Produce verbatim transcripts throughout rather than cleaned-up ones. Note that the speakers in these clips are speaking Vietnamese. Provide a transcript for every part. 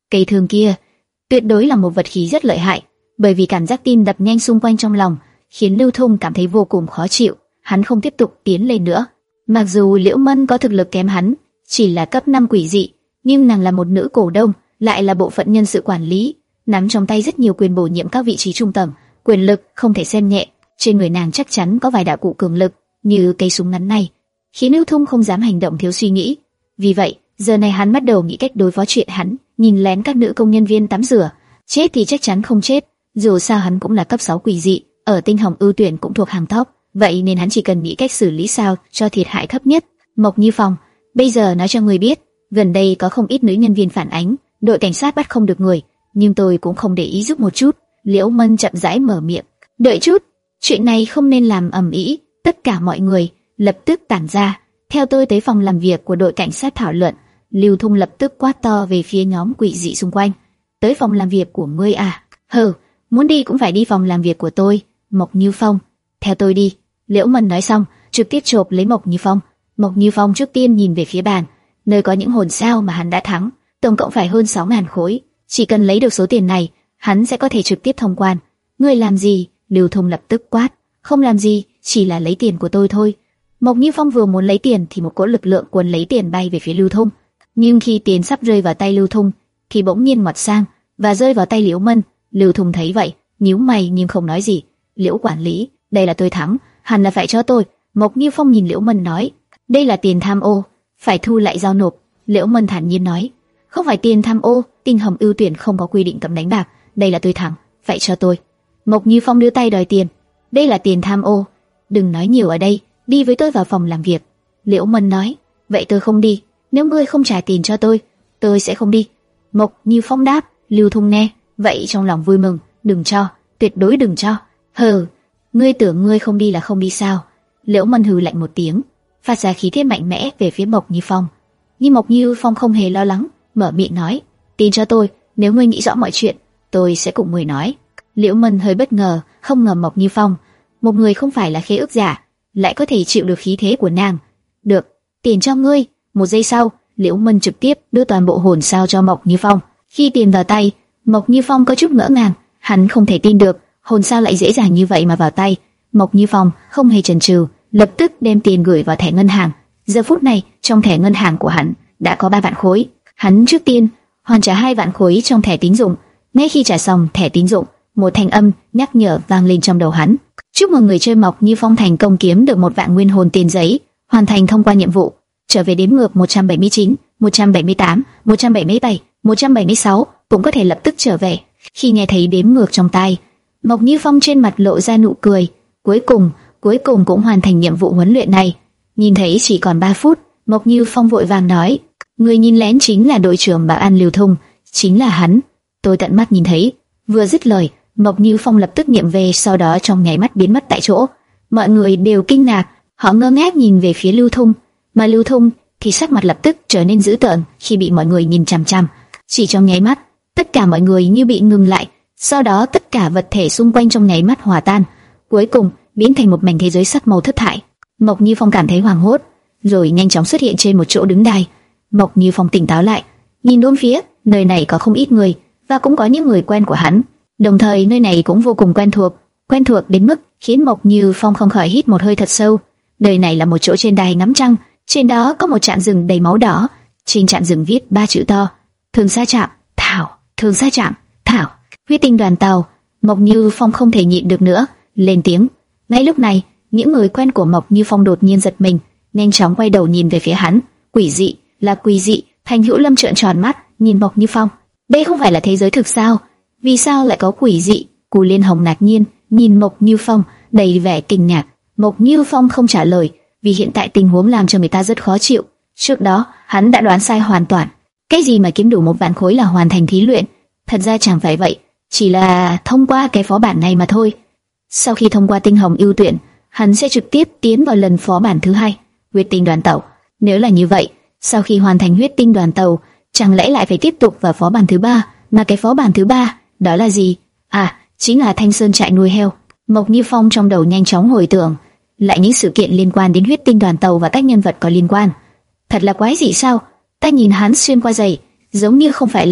Cây thương kia tuyệt đối là một vật khí rất lợi hại, bởi vì cảm giác tim đập nhanh xung quanh trong lòng khiến Lưu Thông cảm thấy vô cùng khó chịu. Hắn không tiếp tục tiến lên nữa. Mặc dù Liễu Mân có thực lực kém hắn, chỉ là cấp năm quỷ dị, nhưng nàng là một nữ cổ đông, lại là bộ phận nhân sự quản lý, nắm trong tay rất nhiều quyền bổ nhiệm các vị trí trung tầng, quyền lực không thể xem nhẹ. Trên người nàng chắc chắn có vài đạo cụ cường lực, như cây súng ngắn này, khiến Lưu Thông không dám hành động thiếu suy nghĩ. Vì vậy, giờ này hắn bắt đầu nghĩ cách đối phó chuyện. Hắn nhìn lén các nữ công nhân viên tắm rửa, chết thì chắc chắn không chết, dù sao hắn cũng là cấp sáu quỷ dị, ở Tinh Hồng ưu tuyển cũng thuộc hàng top, vậy nên hắn chỉ cần nghĩ cách xử lý sao cho thiệt hại thấp nhất. Mộc Như Phong, bây giờ nói cho người biết, gần đây có không ít nữ nhân viên phản ánh, đội cảnh sát bắt không được người, nhưng tôi cũng không để ý giúp một chút. Liễu Mân chậm rãi mở miệng. Đợi chút, chuyện này không nên làm ầm ĩ. Tất cả mọi người lập tức tản ra, theo tôi tới phòng làm việc của đội cảnh sát thảo luận. Lưu Thông lập tức quát to về phía nhóm quỷ dị xung quanh. Tới phòng làm việc của ngươi à? Hừ, muốn đi cũng phải đi phòng làm việc của tôi. Mộc Như Phong, theo tôi đi. Liễu Mân nói xong, trực tiếp chộp lấy Mộc Như Phong. Mộc Như Phong trước tiên nhìn về phía bàn, nơi có những hồn sao mà hắn đã thắng, tổng cộng phải hơn sáu ngàn khối. Chỉ cần lấy được số tiền này, hắn sẽ có thể trực tiếp thông quan. Ngươi làm gì? Lưu Thông lập tức quát. Không làm gì, chỉ là lấy tiền của tôi thôi. Mộc Như Phong vừa muốn lấy tiền thì một cỗ lực lượng cuốn lấy tiền bay về phía Lưu Thông. Nhưng khi tiền sắp rơi vào tay Lưu Thông, thì bỗng nhiên ngoặt sang và rơi vào tay Liễu Mân. Lưu Thông thấy vậy, nhíu mày nhưng không nói gì. Liễu quản lý, đây là tôi thắng, hẳn là phải cho tôi. Mộc Như Phong nhìn Liễu Mân nói, đây là tiền tham ô, phải thu lại giao nộp. Liễu Mân thản nhiên nói, không phải tiền tham ô, Tinh Hồng ưu tuyển không có quy định cấm đánh bạc, đây là tôi thắng, phải cho tôi. Mộc Như Phong đưa tay đòi tiền, đây là tiền tham ô, đừng nói nhiều ở đây, đi với tôi vào phòng làm việc. Liễu Mân nói, vậy tôi không đi, nếu ngươi không trả tiền cho tôi, tôi sẽ không đi. Mộc Như Phong đáp. Lưu Thông nghe vậy trong lòng vui mừng, đừng cho, tuyệt đối đừng cho. Hừ, ngươi tưởng ngươi không đi là không đi sao? Liễu Mân hừ lạnh một tiếng, phát ra khí thế mạnh mẽ về phía Mộc Như Phong. Nhưng Mộc Như Phong không hề lo lắng, mở miệng nói, tin cho tôi, nếu ngươi nghĩ rõ mọi chuyện, tôi sẽ cùng ngươi nói. Liễu Mân hơi bất ngờ, không ngờ Mộc Như Phong, một người không phải là khế ước giả, lại có thể chịu được khí thế của nàng. Được, tiền cho ngươi. Một giây sau, Liễu Mân trực tiếp đưa toàn bộ hồn sao cho Mộc Như Phong. Khi tiền vào tay, Mộc Như Phong có chút ngỡ ngàng, hắn không thể tin được hồn sao lại dễ dàng như vậy mà vào tay. Mộc Như Phong không hề chần chừ, lập tức đem tiền gửi vào thẻ ngân hàng. Giờ phút này, trong thẻ ngân hàng của hắn đã có ba vạn khối. Hắn trước tiên hoàn trả hai vạn khối trong thẻ tín dụng. Ngay khi trả xong thẻ tín dụng, một thanh âm nhắc nhở vang lên trong đầu hắn. Chúc mừng người chơi Mộc Như Phong thành công kiếm được một vạn nguyên hồn tiền giấy, hoàn thành thông qua nhiệm vụ. Trở về đếm ngược một trăm bảy mươi chín, một trăm bảy mươi tám, một trăm bảy mươi bảy, một trăm bảy mươi sáu, cũng có thể lập tức trở về. Khi nghe thấy đếm ngược trong tai, Mộc Như Phong trên mặt lộ ra nụ cười. Cuối cùng, cuối cùng cũng hoàn thành nhiệm vụ huấn luyện này. Nhìn thấy chỉ còn ba phút, Mộc Như Phong vội vàng nói, người nhìn lén chính là đội trưởng bảo an Lưu Thông, chính là hắn. Tôi tận mắt nhìn thấy. Vừa dứt lời, Mộc Như Phong lập tức niệm về, sau đó trong nháy mắt biến mất tại chỗ. Mọi người đều kinh ngạc, họ ngơ ngác nhìn về phía Lưu Thông, mà Lưu Thông thì sắc mặt lập tức trở nên dữ tợn khi bị mọi người nhìn chằm chằm. Chỉ trong nháy mắt, tất cả mọi người như bị ngừng lại, sau đó tất cả vật thể xung quanh trong nháy mắt hòa tan, cuối cùng biến thành một mảnh thế giới sắc màu thất thải. Mộc Như Phong cảm thấy hoảng hốt, rồi nhanh chóng xuất hiện trên một chỗ đứng đài. Mộc Như Phong tỉnh táo lại, nhìn bốn phía, nơi này có không ít người và cũng có những người quen của hắn, đồng thời nơi này cũng vô cùng quen thuộc, quen thuộc đến mức khiến Mộc Như Phong không khỏi hít một hơi thật sâu. Nơi này là một chỗ trên đài ngắm trăng, trên đó có một trạm rừng đầy máu đỏ, trên trạm rừng viết ba chữ to: Thường Sa Trạm, Thảo, Thường Sa Trạm, Thảo. Huyết tinh đoàn tàu. Mộc Như Phong không thể nhịn được nữa, lên tiếng. Ngay lúc này, những người quen của Mộc Như Phong đột nhiên giật mình, nhanh chóng quay đầu nhìn về phía hắn. Quỷ dị, là quỷ dị. Thành Hữu Lâm trợn tròn mắt, nhìn Mộc Như Phong. Đây không phải là thế giới thực sao? Vì sao lại có quỷ dị? Cù Liên Hồng ngạc nhiên nhìn Mộc Như Phong, đầy vẻ kinh ngạc. Mộc Như Phong không trả lời, vì hiện tại tình huống làm cho người ta rất khó chịu. Trước đó, hắn đã đoán sai hoàn toàn. Cái gì mà kiếm đủ một vạn khối là hoàn thành thí luyện? Thật ra chẳng phải vậy, chỉ là thông qua cái phó bản này mà thôi. Sau khi thông qua Tinh Hồng ưu tuyển, hắn sẽ trực tiếp tiến vào lần phó bản thứ hai, Huyết Tinh đoàn tàu. Nếu là như vậy, sau khi hoàn thành Huyết Tinh đoàn tàu, chẳng lẽ lại phải tiếp tục vào phó bản thứ ba? Mà cái phó bản thứ ba, đó là gì? À, chính là Thanh Sơn trại nuôi heo. Mộc Như Phong trong đầu nhanh chóng hồi tưởng lại những sự kiện liên quan đến Huyết Tinh đoàn tàu và các nhân vật có liên quan. Thật là quái dị sao? Ta nhìn hắn xuyên qua giày, giống như không phải lạ,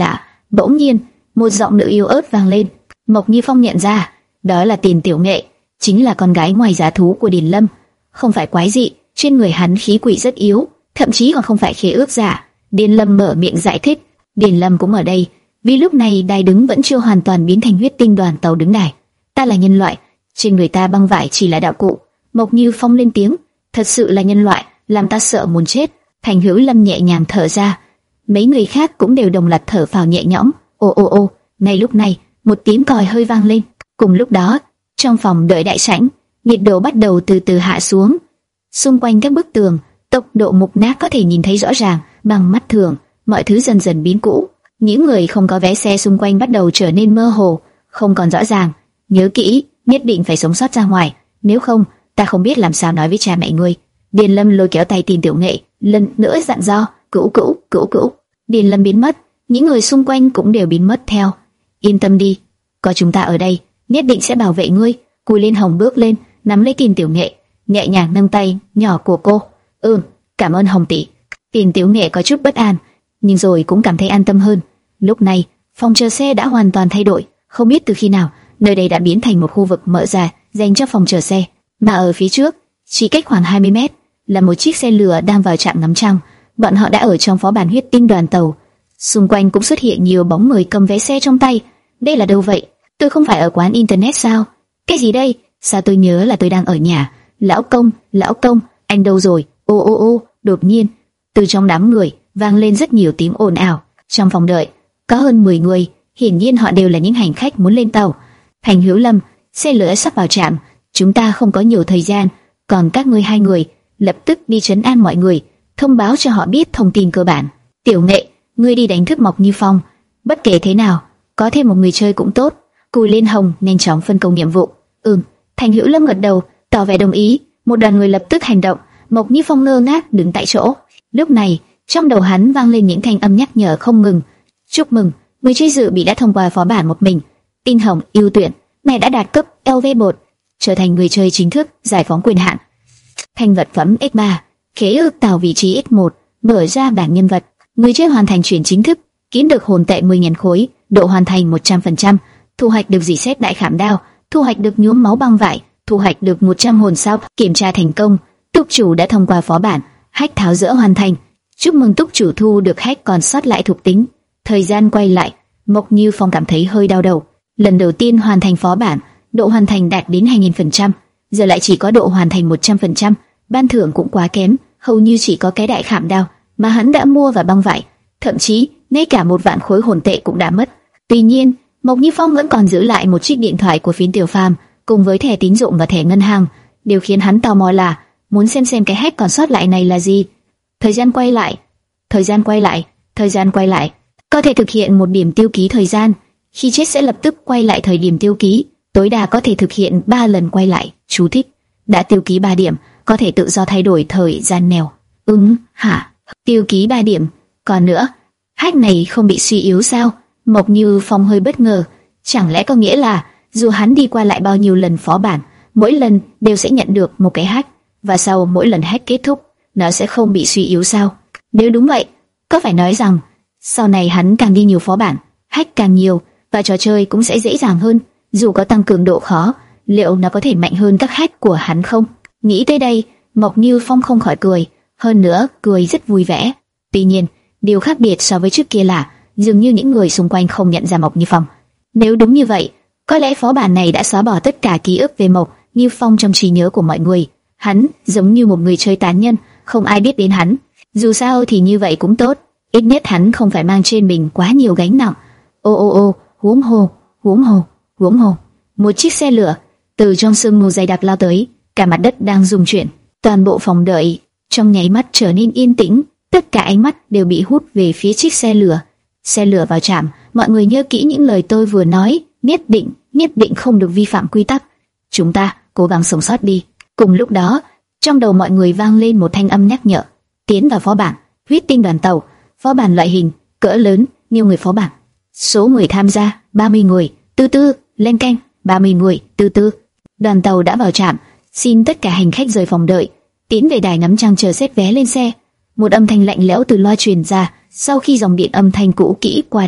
Bỗng nhiên, một giọng nữ yếu ớt vang lên. Mộc Như Phong nhận ra, đó là Tiền Tiểu Nghệ, chính là con gái ngoài giá thú của Điền Lâm. Không phải quái dị, trên người hắn khí quỷ rất yếu, thậm chí còn không phải khế ước giả. Điền Lâm mở miệng giải thích. Điền Lâm cũng ở đây, vì lúc này đài đứng vẫn chưa hoàn toàn biến thành huyết tinh đoàn tàu đứng đài. Ta là nhân loại, trên người ta băng vải chỉ là đạo cụ. Mộc Như Phong lên tiếng, thật sự là nhân loại, làm ta sợ muốn chết. Thành Hữu Lâm nhẹ nhàng thở ra, mấy người khác cũng đều đồng loạt thở phào nhẹ nhõm. Ô ô ô, ngay lúc này, một tiếng còi hơi vang lên. Cùng lúc đó, trong phòng đợi đại sảnh, nhiệt độ bắt đầu từ từ hạ xuống. Xung quanh các bức tường, tốc độ mục nát có thể nhìn thấy rõ ràng bằng mắt thường, mọi thứ dần dần biến cũ. Những người không có vé xe xung quanh bắt đầu trở nên mơ hồ, không còn rõ ràng. Nhớ kỹ, nhất định phải sống sót ra ngoài, nếu không, ta không biết làm sao nói với cha mẹ ngươi. Điền Lâm lôi kéo tay Tiền Tiểu Nghệ, lần nữa dặn dò, cữu cữu, cữu cữu. Điền Lâm biến mất, những người xung quanh cũng đều biến mất theo. Yên tâm đi, có chúng ta ở đây, nhất định sẽ bảo vệ ngươi. Cùi Liên Hồng bước lên, nắm lấy Tiền Tiểu Nghệ, nhẹ nhàng nâng tay nhỏ của cô. Ừm, cảm ơn Hồng tỷ. Tiền Tiểu Nghệ có chút bất an, nhưng rồi cũng cảm thấy an tâm hơn. Lúc này, phòng chờ xe đã hoàn toàn thay đổi, không biết từ khi nào, nơi đây đã biến thành một khu vực mở ra dành cho phòng chờ xe. Mà ở phía trước, chỉ cách khoảng hai mươi mét, là một chiếc xe lửa đang vào trạm ngắm trăng. Bọn họ đã ở trong phó bản huyết tinh đoàn tàu. Xung quanh cũng xuất hiện nhiều bóng người cầm vé xe trong tay. Đây là đâu vậy? Tôi không phải ở quán internet sao? Cái gì đây? Sao tôi nhớ là tôi đang ở nhà? Lão công, lão công, anh đâu rồi? Ô ô ô, đột nhiên, từ trong đám người vang lên rất nhiều tiếng ồn ào. Trong phòng đợi, có hơn mười người, hiển nhiên họ đều là những hành khách muốn lên tàu. Thành Hữu Lâm, xe lửa sắp vào trạm, chúng ta không có nhiều thời gian, còn các ngươi hai người lập tức đi trấn an mọi người, thông báo cho họ biết thông tin cơ bản. Tiểu Nghệ, ngươi đi đánh thức Mộc Như Phong, bất kể thế nào, có thêm một người chơi cũng tốt. Cùi Liên Hồng nhanh chóng phân công nhiệm vụ. Ừm, Thành Hữu Lâm gật đầu, tỏ vẻ đồng ý. Một đoàn người lập tức hành động. Mộc Như Phong ngơ ngác đứng tại chỗ. Lúc này, trong đầu hắn vang lên những thanh âm nhắc nhở không ngừng. Chúc mừng, người chơi dự bị đã thông qua phó bản một mình. Tin Hồng ưu tuyển, mẹ đã đạt cấp L V một, trở thành người chơi chính thức, giải phóng quyền hạn. Thành vật phẩm X ba, khế ước tạo vị trí X một, mở ra bảng nhân vật. Người chơi hoàn thành chuyển chính thức, kiếm được hồn tệ mười nghìn khối, độ hoàn thành một trăm phần trăm, thu hoạch được dỉ xét đại khảm đao, thu hoạch được nhuốm máu băng vải, thu hoạch được một trăm hồn sao. Kiểm tra thành công, túc chủ đã thông qua phó bản, hack tháo dỡ hoàn thành. Chúc mừng túc chủ thu được hack còn sót lại thuộc tính. Thời gian quay lại, Mộc Như Phong cảm thấy hơi đau đầu. Lần đầu tiên hoàn thành phó bản, độ hoàn thành đạt đến hai nghìn phần trăm, giờ lại chỉ có độ hoàn thành một trăm phần trăm. Ban thưởng cũng quá kém, hầu như chỉ có cái đại khảm đao mà hắn đã mua và băng vải, thậm chí ngay cả một vạn khối hồn tệ cũng đã mất. Tuy nhiên, Mộc Như Phong vẫn còn giữ lại một chiếc điện thoại của Phiến Tiểu Phàm cùng với thẻ tín dụng và thẻ ngân hàng. Điều khiến hắn tò mò là muốn xem xem cái hack còn sót lại này là gì. Thời gian quay lại, thời gian quay lại, thời gian quay lại. Có thể thực hiện một điểm tiêu ký thời gian, khi chết sẽ lập tức quay lại thời điểm tiêu ký, tối đa có thể thực hiện ba lần quay lại. Chú thích: đã tiêu ký ba điểm, có thể tự do thay đổi thời gian nèo. Ứng, hả? Tiêu ký ba điểm. Còn nữa, hack này không bị suy yếu sao? Mộc Như Phong hơi bất ngờ. Chẳng lẽ có nghĩa là dù hắn đi qua lại bao nhiêu lần phó bản, mỗi lần đều sẽ nhận được một cái hack, và sau mỗi lần hack kết thúc, nó sẽ không bị suy yếu sao? Nếu đúng vậy, có phải nói rằng sau này hắn càng đi nhiều phó bản, hack càng nhiều, và trò chơi cũng sẽ dễ dàng hơn. Dù có tăng cường độ khó, liệu nó có thể mạnh hơn các hack của hắn không? Nghĩ tới đây, Mộc Như Phong không khỏi cười, hơn nữa cười rất vui vẻ. Tuy nhiên, điều khác biệt so với trước kia là dường như những người xung quanh không nhận ra Mộc Như Phong. Nếu đúng như vậy, có lẽ phó bản này đã xóa bỏ tất cả ký ức về Mộc Như Phong trong trí nhớ của mọi người. Hắn giống như một người chơi tán nhân, không ai biết đến hắn. Dù sao thì như vậy cũng tốt, ít nhất hắn không phải mang trên mình quá nhiều gánh nặng. Ô ô ô, huống hồ, huống hồ, huống hồ. Một chiếc xe lửa từ trong sương mù dày đặc lao tới, cả mặt đất đang rung chuyển, toàn bộ phòng đợi trong nháy mắt trở nên yên tĩnh, tất cả ánh mắt đều bị hút về phía chiếc xe lửa. Xe lửa vào trạm, mọi người nhớ kỹ những lời tôi vừa nói, nhất định, nhất định không được vi phạm quy tắc. Chúng ta cố gắng sống sót đi. Cùng lúc đó, trong đầu mọi người vang lên một thanh âm nhắc nhở: tiến vào phó bản, huyết tinh đoàn tàu, phó bản loại hình cỡ lớn, nhiều người phó bản. Số người tham gia ba mươi người, từ từ lên canh, ba mươi người, từ từ. Đoàn tàu đã vào trạm, xin tất cả hành khách rời phòng đợi, tiến về đài ngắm trăng chờ xét vé lên xe. Một âm thanh lạnh lẽo từ loa truyền ra, sau khi dòng điện âm thanh cũ kỹ qua đi.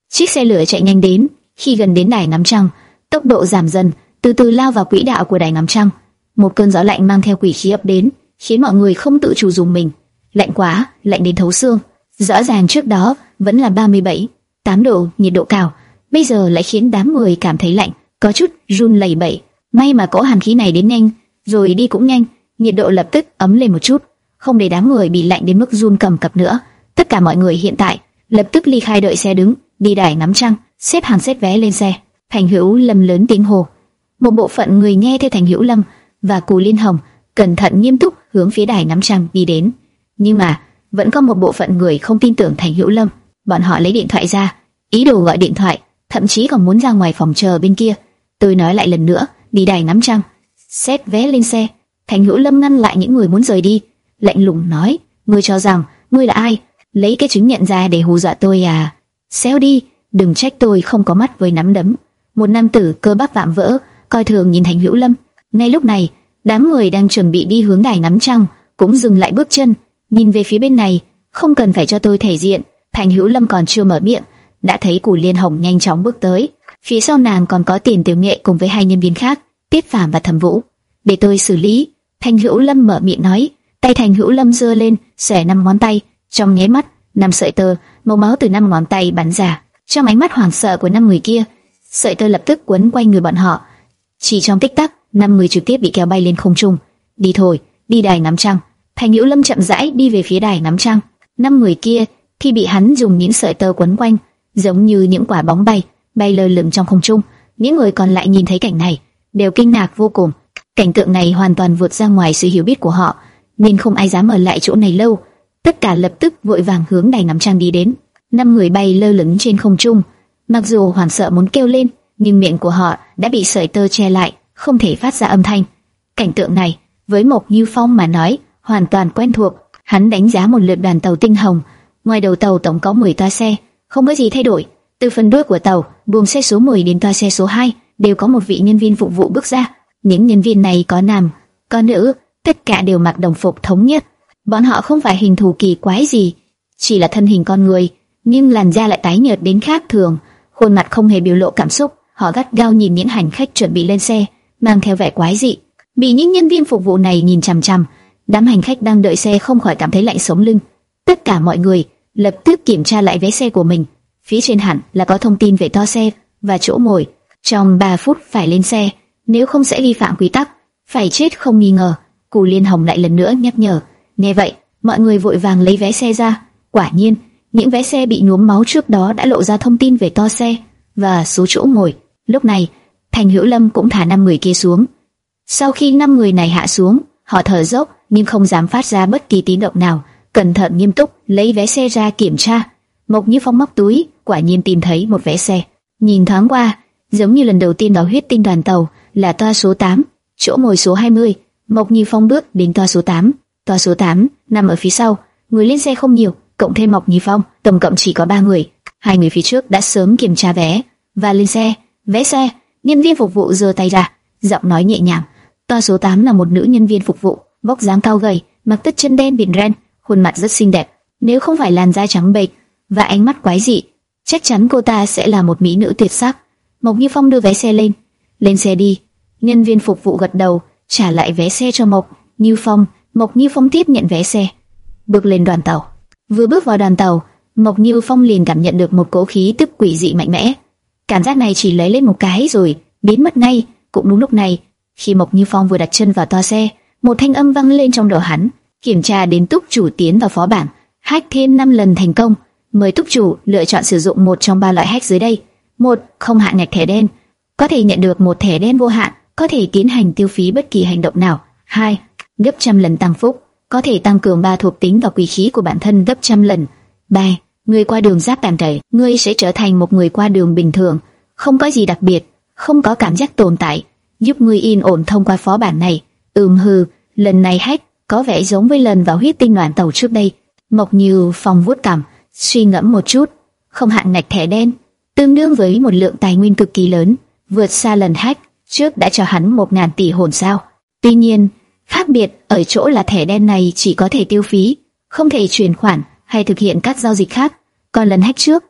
Chiếc xe lửa chạy nhanh đến, khi gần đến đài ngắm trăng, tốc độ giảm dần, từ từ lao vào quỹ đạo của đài ngắm trăng. Một cơn gió lạnh mang theo quỷ khí ập đến, khiến mọi người không tự chủ rùng mình. Lạnh quá, lạnh đến thấu xương. Rõ ràng trước đó vẫn là ba mươi bảy, tám độ, nhiệt độ cao, bây giờ lại khiến đám người cảm thấy lạnh, có chút run lẩy bẩy. May mà cỗ hàn khí này đến nhanh, rồi đi cũng nhanh, nhiệt độ lập tức ấm lên một chút, không để đám người bị lạnh đến mức run cầm cập nữa. Tất cả mọi người hiện tại lập tức ly khai đợi xe đứng, đi đài ngắm trăng, xếp hàng xếp vé lên xe. Thành Hữu Lâm lớn tiếng hồ. Một bộ phận người nghe theo Thành Hữu Lâm và Cù Liên Hồng cẩn thận nghiêm túc hướng phía đài ngắm trăng đi đến. Nhưng mà vẫn có một bộ phận người không tin tưởng Thành Hữu Lâm. Bọn họ lấy điện thoại ra, ý đồ gọi điện thoại, thậm chí còn muốn ra ngoài phòng chờ bên kia. Tôi nói lại lần nữa, đi đài ngắm trăng, xếp vé lên xe. Thành Hữu Lâm ngăn lại những người muốn rời đi, lạnh lùng nói: ngươi cho rằng ngươi là ai? Lấy cái chứng nhận ra để hù dọa tôi à? Xéo đi, đừng trách tôi không có mắt với nắm đấm. Một nam tử cơ bắp vạm vỡ coi thường nhìn Thành Hữu Lâm. Ngay lúc này, đám người đang chuẩn bị đi hướng đài ngắm trăng cũng dừng lại bước chân, nhìn về phía bên này. Không cần phải cho tôi thể diện. Thành Hữu Lâm còn chưa mở miệng, đã thấy Cù Liên Hồng nhanh chóng bước tới. Phía sau nàng còn có Tiền Tiểu Nghệ cùng với hai nhân viên khác, Tiết Phàm và Thẩm Vũ. Để tôi xử lý. Thành Hữu Lâm mở miệng nói. Tay Thành Hữu Lâm giơ lên, xòe năm ngón tay, trong nháy mắt, năm sợi tơ màu máu từ năm ngón tay bắn ra. Trong ánh mắt hoảng sợ của năm người kia, sợi tơ lập tức quấn quanh người bọn họ. Chỉ trong tích tắc, năm người trực tiếp bị kéo bay lên không trung. Đi thôi, đi đài ngắm trăng. Thành Hữu Lâm chậm rãi đi về phía đài ngắm trăng. Năm người kia, khi bị hắn dùng những sợi tơ quấn quanh, giống như những quả bóng bay, bay lơ lửng trong không trung. Những người còn lại nhìn thấy cảnh này, đều kinh ngạc vô cùng. Cảnh tượng này hoàn toàn vượt ra ngoài sự hiểu biết của họ, nên không ai dám ở lại chỗ này lâu. Tất cả lập tức vội vàng hướng đài ngắm trăng đi đến. Năm người bay lơ lửng trên không trung, mặc dù hoảng sợ muốn kêu lên, nhưng miệng của họ đã bị sợi tơ che lại, không thể phát ra âm thanh. Cảnh tượng này, với Mộc Như Phong mà nói, hoàn toàn quen thuộc. Hắn đánh giá một lượt đoàn tàu tinh hồng. Ngoài đầu tàu tổng có mười toa xe, không có gì thay đổi. Từ phần đuôi của tàu, buồng xe số mười đến toa xe số hai, đều có một vị nhân viên phục vụ bước ra. Những nhân viên này có nam, có nữ, tất cả đều mặc đồng phục thống nhất. Bọn họ không phải hình thù kỳ quái gì, chỉ là thân hình con người, nhưng làn da lại tái nhợt đến khác thường, khuôn mặt không hề biểu lộ cảm xúc. Họ gắt gao nhìn những hành khách chuẩn bị lên xe, mang theo vẻ quái dị. Bị những nhân viên phục vụ này nhìn chằm chằm, đám hành khách đang đợi xe không khỏi cảm thấy lạnh sống lưng. Tất cả mọi người lập tức kiểm tra lại vé xe của mình. Phía trên hẳn là có thông tin về toa xe và chỗ ngồi. Trong ba phút phải lên xe, nếu không sẽ vi phạm quy tắc, phải chết không nghi ngờ. Cù Liên Hồng lại lần nữa nhắc nhở. Nghe vậy, mọi người vội vàng lấy vé xe ra. Quả nhiên, những vé xe bị nhuốm máu trước đó đã lộ ra thông tin về toa xe và số chỗ ngồi. Lúc này, Thành Hữu Lâm cũng thả năm người kia xuống. Sau khi năm người này hạ xuống, họ thở dốc nhưng không dám phát ra bất kỳ tiếng động nào, cẩn thận nghiêm túc lấy vé xe ra kiểm tra. Mộc Như Phong móc túi, quả nhiên tìm thấy một vé xe. Nhìn thoáng qua, giống như lần đầu tiên vào huyết tinh đoàn tàu, là toa số tám, chỗ ngồi số hai mươi. Mộc Như Phong bước đến toa số tám. Toa số tám nằm ở phía sau, người lên xe không nhiều, cộng thêm Mộc Như Phong, tổng cộng chỉ có ba người. Hai người phía trước đã sớm kiểm tra vé và lên xe. Vé xe, nhân viên phục vụ giơ tay ra, giọng nói nhẹ nhàng. Toa số tám là một nữ nhân viên phục vụ, vóc dáng cao gầy, mặc tất chân đen viền ren, khuôn mặt rất xinh đẹp. Nếu không phải làn da trắng bệch và ánh mắt quái dị, chắc chắn cô ta sẽ là một mỹ nữ tuyệt sắc. Mộc Như Phong đưa vé xe lên. Lên xe đi. Nhân viên phục vụ gật đầu, trả lại vé xe cho Mộc Như Phong. Mộc Như Phong tiếp nhận vé xe, bước lên đoàn tàu. Vừa bước vào đoàn tàu, Mộc Như Phong liền cảm nhận được một cỗ khí tức quỷ dị mạnh mẽ. Cảm giác này chỉ lấy lên một cái rồi biến mất ngay. Cũng đúng lúc này, khi Mộc Như Phong vừa đặt chân vào toa xe, một thanh âm vang lên trong đầu hắn. Kiểm tra đến túc chủ tiến vào phó bảng, hack thêm năm lần thành công. Mời túc chủ lựa chọn sử dụng một trong ba loại hack dưới đây. Một, không hạn ngạch thẻ đen, có thể nhận được một thẻ đen vô hạn, có thể tiến hành tiêu phí bất kỳ hành động nào. Hai, gấp trăm lần tăng phúc, có thể tăng cường ba thuộc tính và quý khí của bản thân gấp trăm lần. Ba, người qua đường giáp tàn tẩy, ngươi sẽ trở thành một người qua đường bình thường, không có gì đặc biệt, không có cảm giác tồn tại, giúp ngươi yên ổn thông qua phó bản này. Ừm hừ, lần này hack có vẻ giống với lần vào huyết tinh đoàn tàu trước đây. Mộc Như Phong vuốt cằm, suy ngẫm một chút. Không hạn ngạch thẻ đen, tương đương với một lượng tài nguyên cực kỳ lớn, vượt xa lần hack trước đã cho hắn một ngàn tỷ hồn sao. Tuy nhiên, khác biệt ở chỗ là thẻ đen này chỉ có thể tiêu phí, không thể chuyển khoản hay thực hiện các giao dịch khác. Còn lần hack trước,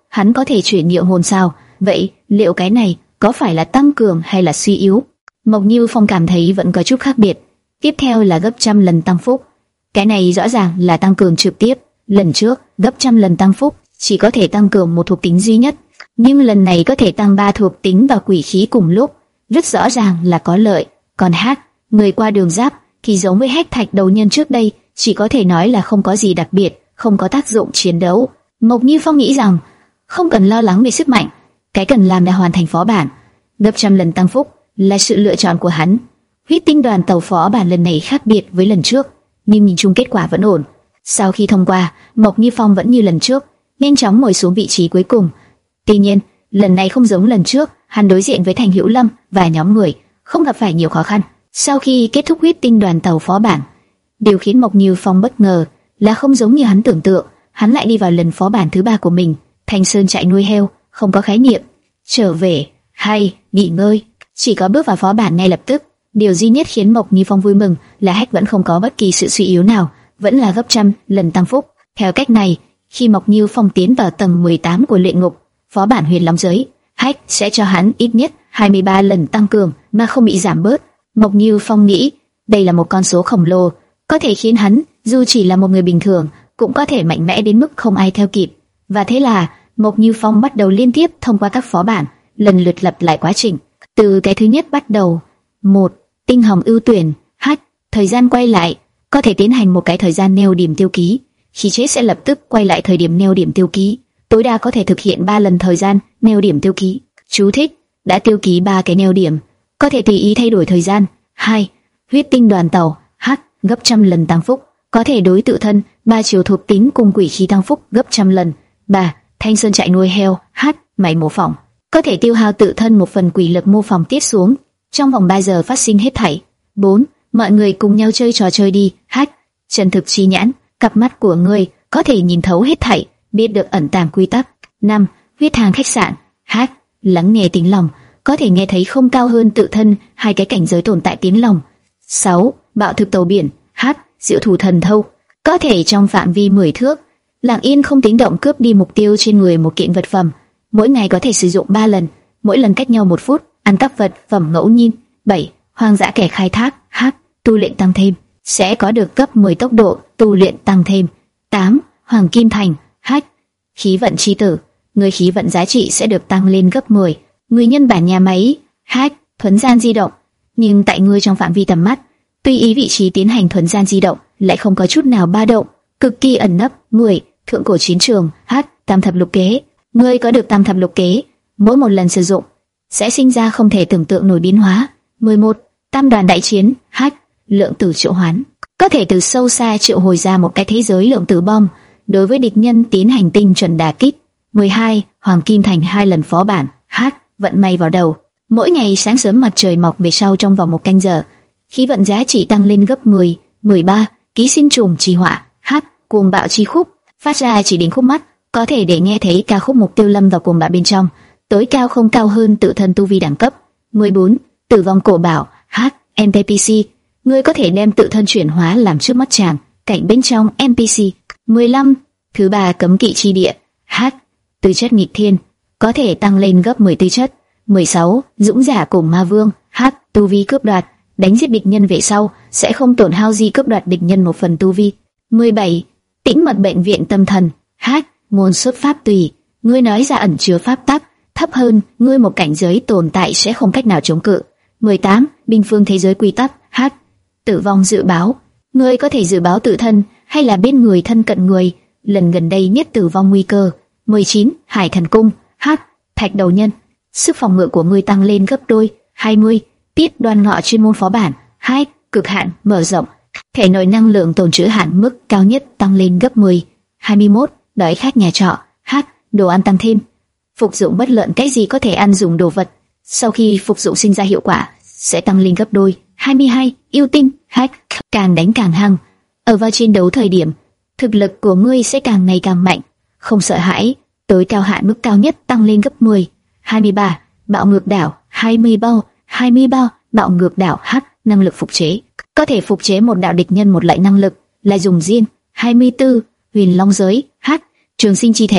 hắn có thể chuyển nhượng hồn sao? Vậy liệu cái này có phải là tăng cường hay là suy yếu? Mộc Như Phong cảm thấy vẫn có chút khác biệt. Tiếp theo là gấp trăm lần tăng phúc. Cái này rõ ràng là tăng cường trực tiếp. Lần trước gấp trăm lần tăng phúc chỉ có thể tăng cường một thuộc tính duy nhất, nhưng lần này có thể tăng ba thuộc tính và quỷ khí cùng lúc, rất rõ ràng là có lợi. Còn hát, người qua đường giáp thì giống với hét thạch đầu nhân trước đây, chỉ có thể nói là không có gì đặc biệt, không có tác dụng chiến đấu. Mộc Như Phong nghĩ rằng không cần lo lắng về sức mạnh, cái cần làm là hoàn thành phó bản. Gấp trăm lần tăng phúc là sự lựa chọn của hắn. Huyết tinh đoàn tàu phó bản lần này khác biệt với lần trước, nhưng nhìn chung kết quả vẫn ổn. Sau khi thông qua, Mộc Như Phong vẫn như lần trước, nhanh chóng ngồi xuống vị trí cuối cùng. Tuy nhiên, lần này không giống lần trước, hắn đối diện với Thành Hữu Lâm và nhóm người, không gặp phải nhiều khó khăn. Sau khi kết thúc huyết tinh đoàn tàu phó bản, điều khiến Mộc Như Phong bất ngờ là không giống như hắn tưởng tượng, hắn lại đi vào lần phó bản thứ ba của mình. Thanh Sơn chạy nuôi heo, không có khái niệm trở về hay nghỉ ngơi, chỉ có bước vào phó bản ngay lập tức. Điều duy nhất khiến Mộc Như Phong vui mừng là Hách vẫn không có bất kỳ sự suy yếu nào, vẫn là gấp trăm lần tăng phúc. Theo cách này, khi Mộc Như Phong tiến vào tầng mười tám của luyện ngục, phó bản huyền long giới, Hách sẽ cho hắn ít nhất hai mươi ba lần tăng cường mà không bị giảm bớt. Mộc Như Phong nghĩ đây là một con số khổng lồ, có thể khiến hắn dù chỉ là một người bình thường cũng có thể mạnh mẽ đến mức không ai theo kịp. Và thế là Mộc Như Phong bắt đầu liên tiếp thông qua các phó bản, lần lượt lặp lại quá trình. Từ cái thứ nhất bắt đầu, một tinh hồng ưu tuyển, H thời gian quay lại, có thể tiến hành một cái thời gian neo điểm tiêu ký, khi chết sẽ lập tức quay lại thời điểm neo điểm tiêu ký, tối đa có thể thực hiện ba lần thời gian neo điểm tiêu ký. Chú thích: đã tiêu ký ba cái neo điểm, có thể tùy ý thay đổi thời gian. Hai huyết tinh đoàn tàu, H gấp trăm lần tăng phúc, có thể đối tự thân ba chiều thuộc tính cùng quỷ khí tăng phúc gấp trăm lần. Ba Thanh Sơn chạy nuôi heo, H máy mô phỏng, có thể tiêu hao tự thân một phần quỷ lực mô phỏng tiếp xuống, trong vòng ba giờ phát sinh hết thảy. Bốn mọi người cùng nhau chơi trò chơi đi, H chân thực chi nhãn, cặp mắt của ngươi có thể nhìn thấu hết thảy, biết được ẩn tàng quy tắc. Năm huyết hàng khách sạn, H lắng nghe tiếng lòng, có thể nghe thấy không cao hơn tự thân hai cái cảnh giới tồn tại tiếng lòng. Sáu bạo thực tàu biển, H diệu thủ thần thâu, có thể trong phạm vi mười thước lặng yên không tiếng động cướp đi mục tiêu trên người một kiện vật phẩm, mỗi ngày có thể sử dụng ba lần, mỗi lần cách nhau một phút, ăn cắp vật phẩm ngẫu nhiên. Bảy hoang dã kẻ khai thác, H tu luyện tăng thêm, sẽ có được gấp mười tốc độ tu luyện tăng thêm. Tám hoàng kim thành, H khí vận chi tử, người khí vận giá trị sẽ được tăng lên gấp mười. Người nhân bản nhà máy, H thuấn gian di động, nhưng tại ngươi trong phạm vi tầm mắt, tùy ý vị trí tiến hành thuấn gian di động, lại không có chút nào ba động, cực kỳ ẩn nấp. Mười thượng cổ chiến trường, H tam thập lục kế, ngươi có được tam thập lục kế, mỗi một lần sử dụng sẽ sinh ra không thể tưởng tượng nổi biến hóa. Mười một tam đoàn đại chiến, H lượng tử triệu hoán, có thể từ sâu xa triệu hồi ra một cái thế giới lượng tử bom, đối với địch nhân tiến hành tinh chuẩn đả kích. Mười hai hoàng kim thành hai lần phó bản, H vận may vào đầu, mỗi ngày sáng sớm mặt trời mọc về sau trong vòng một canh giờ, khí vận giá trị tăng lên gấp mười. Mười ba ký sinh trùng trì họa, H cuồng bạo chi khúc, phát ra chỉ đến khúc mắt, có thể để nghe thấy ca khúc mục tiêu lâm vào cuồng bạo bên trong, tối cao không cao hơn tự thân tu vi đẳng cấp. Mười bốn tử vong cổ bảo, H en pê xê, ngươi có thể đem tự thân chuyển hóa làm trước mắt chàng cảnh bên trong en pê xê. Mười lăm thứ ba cấm kỵ chi địa, H tư chất nghịch thiên, có thể tăng lên gấp mười tư chất. Mười sáu dũng giả cùng ma vương, H tu vi cướp đoạt, đánh giết địch nhân về sau sẽ không tổn hao gì, cướp đoạt địch nhân một phần tu vi. Mười bảy tĩnh mật bệnh viện tâm thần, H ngôn xuất pháp tùy, ngươi nói ra ẩn chứa pháp tắc, thấp hơn ngươi một cảnh giới tồn tại sẽ không cách nào chống cự. Mười tám binh phương thế giới quy tắc, H tử vong dự báo, ngươi có thể dự báo tự thân hay là bên người thân cận người lần gần đây nhất tử vong nguy cơ. Mười chín hải thần cung, H thạch đầu nhân, sức phòng ngự của ngươi tăng lên gấp đôi. Hai mươi tiết đoan ngọ chuyên môn phó bản, H cực hạn mở rộng, thể nội năng lượng tồn trữ hạn mức cao nhất tăng lên gấp mười. Hai mươi mốt đói khát nhà trọ, H đồ ăn tăng thêm, phục dụng bất luận cái gì có thể ăn dùng đồ vật, sau khi phục dụng sinh ra hiệu quả sẽ tăng lên gấp đôi. Hai mươi hai yêu tinh, H càng đánh càng hăng, ở vào chiến đấu thời điểm thực lực của ngươi sẽ càng ngày càng mạnh, không sợ hãi, tối cao hạn mức cao nhất tăng lên gấp mười. Hai mươi ba bạo ngược đảo, hai mươi bao hai mươi bao bạo ngược đảo, H năng lực phục chế, có thể phục chế một đạo địch nhân một loại năng lực là dùng riêng. Hai mươi tư huyền long giới, H trường sinh chi thể,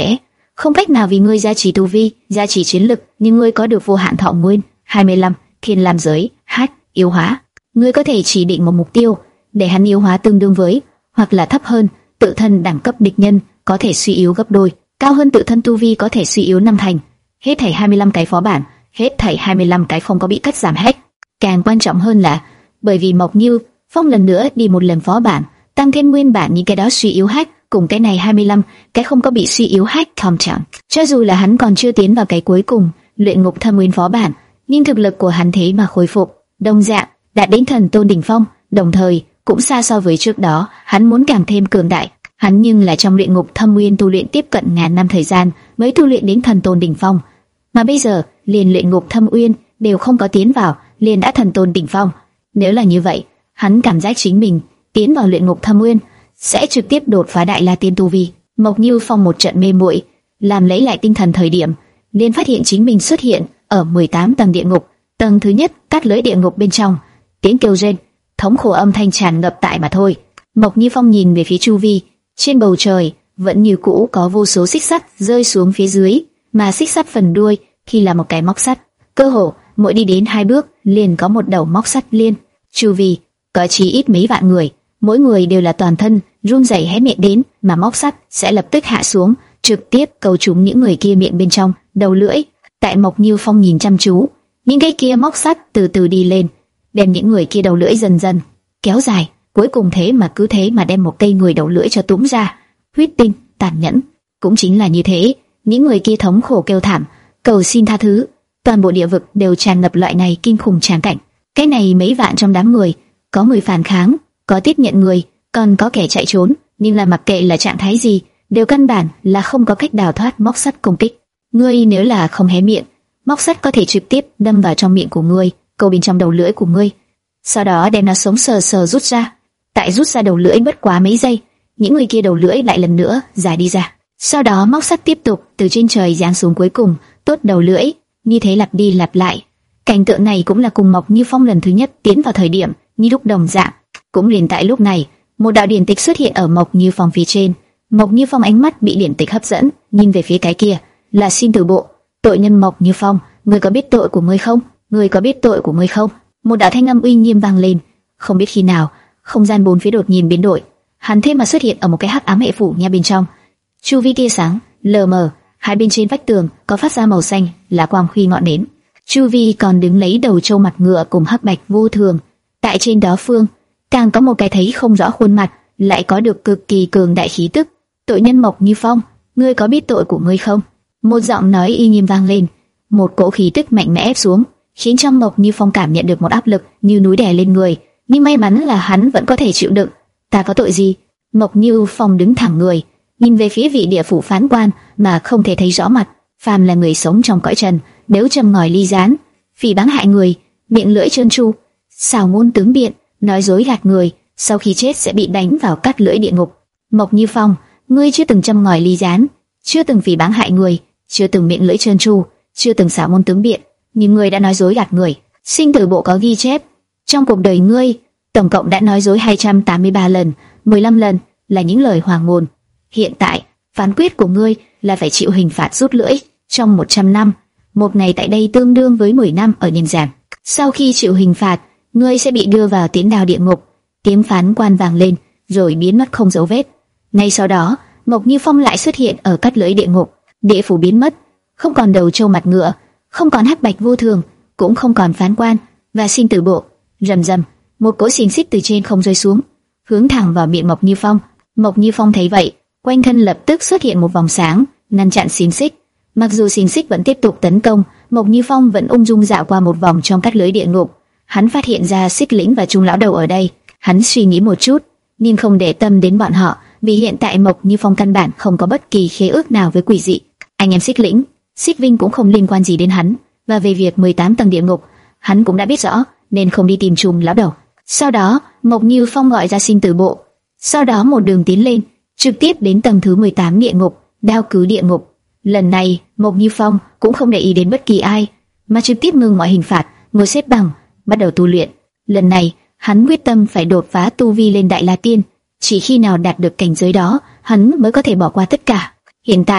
không cách nào vì ngươi gia trì tu vi, gia trì chiến lực, nhưng ngươi có được vô hạn thọ nguyên. hai mươi lăm. Thiên lam giới, H, yếu hóa. Ngươi có thể chỉ định một mục tiêu để hắn yếu hóa tương đương với hoặc là thấp hơn tự thân đẳng cấp địch nhân, có thể suy yếu gấp đôi, cao hơn tự thân tu vi có thể suy yếu năm thành. Hết thảy hai mươi lăm cái phó bản, hết thảy hai mươi lăm cái không có bị cắt giảm hết. Càng quan trọng hơn là bởi vì Mộc Như Phong lần nữa đi một lần phó bản, tăng thêm nguyên bản những cái đó suy yếu hack, cùng cái này hai mươi lăm cái không có bị suy yếu hack không chẳng. Cho dù là hắn còn chưa tiến vào cái cuối cùng, luyện ngục thâm nguyên phó bản, nhưng thực lực của hắn thế mà khôi phục, đồng dạng đạt đến thần tôn đỉnh phong, đồng thời cũng xa so với trước đó, hắn muốn càng thêm cường đại. Hắn nhưng là trong luyện ngục thâm nguyên tu luyện tiếp cận ngàn năm thời gian mới tu luyện đến thần tôn đỉnh phong, mà bây giờ liền luyện ngục thâm uyên đều không có tiến vào, liền đã thần tôn đỉnh phong. Nếu là như vậy, hắn cảm giác chính mình tiến vào luyện ngục thâm uyên sẽ trực tiếp đột phá đại la tiên tu vi. Mộc Như Phong một trận mê muội, làm lấy lại tinh thần thời điểm, liền phát hiện chính mình xuất hiện ở mười tám tầng địa ngục. Tầng thứ nhất, cắt lưới địa ngục bên trong, tiếng kêu rên, thống khổ âm thanh tràn ngập tại mà thôi. Mộc Như Phong nhìn về phía chu vi, trên bầu trời vẫn như cũ có vô số xích sắt rơi xuống phía dưới, mà xích sắt phần đuôi thì là một cái móc sắt, cơ hồ mỗi đi đến hai bước liền có một đầu móc sắt liên. Chu vi có chí ít mấy vạn người, mỗi người đều là toàn thân run rẩy hé miệng đến, mà móc sắt sẽ lập tức hạ xuống, trực tiếp câu trúng những người kia miệng bên trong, đầu lưỡi. Tại Mộc Như Phong nhìn chăm chú, những cái kia móc sắt từ từ đi lên, đem những người kia đầu lưỡi dần dần kéo dài, cuối cùng thế mà cứ thế mà đem một cây người đầu lưỡi cho túm ra. Huyết tinh, tàn nhẫn. Cũng chính là như thế, những người kia thống khổ kêu thảm, cầu xin tha thứ. Toàn bộ địa vực đều tràn ngập loại này kinh khủng tràng cảnh. Cái này mấy vạn trong đám người, có người phản kháng, có tiếp nhận người, còn có kẻ chạy trốn, nhưng là mặc kệ là trạng thái gì, đều căn bản là không có cách đào thoát móc sắt công kích. Ngươi nếu là không hé miệng, móc sắt có thể trực tiếp đâm vào trong miệng của ngươi, câu bên trong đầu lưỡi của ngươi, sau đó đem nó sống sờ sờ rút ra. Tại rút ra đầu lưỡi bất quá mấy giây, những người kia đầu lưỡi lại lần nữa dài đi ra. Sau đó móc sắt tiếp tục từ trên trời giáng xuống, cuối cùng tốt đầu lưỡi, như thế lặp đi lặp lại. Cảnh tượng này cũng là cùng Mộc Như Phong lần thứ nhất tiến vào thời điểm như lúc đồng dạng. Cũng liền tại lúc này, một đạo điển tịch xuất hiện ở Mộc Như Phong phía trên. Mộc Như Phong ánh mắt bị điển tịch hấp dẫn, nhìn về phía cái kia, là xin từ bộ. Tội nhân Mộc Như Phong, ngươi có biết tội của ngươi không? Ngươi có biết tội của ngươi không? Một đạo thanh âm uy nghiêm vang lên. Không biết khi nào, không gian bốn phía đột nhiên biến đổi, hắn thế mà xuất hiện ở một cái hắc ám hệ phủ nha bên trong. Chu vi tia sáng lờ mờ, hai bên trên vách tường có phát ra màu xanh là quang huy ngọn nến. Chu vi còn đứng lấy đầu trâu mặt ngựa cùng hắc bạch vô thường. Tại trên đó phương càng có một cái thấy không rõ khuôn mặt, lại có được cực kỳ cường đại khí tức. Tội nhân Mộc Như Phong, ngươi có biết tội của ngươi không? Một giọng nói y nghiêm vang lên, một cỗ khí tức mạnh mẽ ép xuống, khiến cho Mộc Như Phong cảm nhận được một áp lực như núi đè lên người. Nhưng may mắn là hắn vẫn có thể chịu đựng. Ta có tội gì? Mộc Như Phong đứng thẳng người, nhìn về phía vị địa phủ phán quan mà không thể thấy rõ mặt. Phàm là người sống trong cõi trần, nếu châm ngòi ly gián, phỉ báng hại người, miệng lưỡi trơn tru, xảo ngôn tướng biện, nói dối gạt người, sau khi chết sẽ bị đánh vào cắt lưỡi địa ngục. Mộc Như Phong, ngươi chưa từng châm ngòi ly gián, chưa từng phỉ báng hại người, chưa từng miệng lưỡi trơn tru, chưa từng xảo ngôn tướng biện, nhưng ngươi đã nói dối gạt người. Sinh tử bộ có ghi chép, trong cuộc đời ngươi tổng cộng đã nói dối hai trăm tám mươi ba lần, mười lăm lần là những lời hoàng ngôn. Hiện tại, phán quyết của ngươi là phải chịu hình phạt rút lưỡi trong một trăm năm. Một ngày tại đây tương đương với mười năm ở nhân gian. Sau khi chịu hình phạt, ngươi sẽ bị đưa vào tiến đao địa ngục. Tiếng phán quan vang lên, rồi biến mất không dấu vết. Ngay sau đó, Mộc Như Phong lại xuất hiện ở cắt lưỡi địa ngục. Địa phủ biến mất, không còn đầu trâu mặt ngựa, không còn hắc bạch vô thường, cũng không còn phán quan và sinh tử bộ. Rầm rầm, một cỗ xiềng xích từ trên không rơi xuống, hướng thẳng vào miệng Mộc Như Phong. Mộc Như Phong thấy vậy, quanh thân lập tức xuất hiện một vòng sáng, ngăn chặn xiềng xích. Mặc dù xiềng xích vẫn tiếp tục tấn công, Mộc Như Phong vẫn ung dung dạo qua một vòng trong cắt lưới địa ngục. Hắn phát hiện ra Xích Lĩnh và Trung lão đầu ở đây. Hắn suy nghĩ một chút, nhưng không để tâm đến bọn họ, vì hiện tại Mộc Như Phong căn bản không có bất kỳ khế ước nào với quỷ dị. Anh em Xích Lĩnh, Xích Vinh cũng không liên quan gì đến hắn, và về việc mười tám tầng địa ngục, hắn cũng đã biết rõ, nên không đi tìm Trung lão đầu. Sau đó, Mộc Như Phong gọi ra sinh tử bộ, sau đó một đường tiến lên, trực tiếp đến tầng thứ mười tám địa ngục, đao cứ địa ngục. Lần này, Mộc Như Phong cũng không để ý đến bất kỳ ai, mà trực tiếp ngừng mọi hình phạt, ngồi xếp bằng, bắt đầu tu luyện. Lần này, hắn quyết tâm phải đột phá tu vi lên Đại La Tiên, chỉ khi nào đạt được cảnh giới đó, hắn mới có thể bỏ qua tất cả. Hiện tại,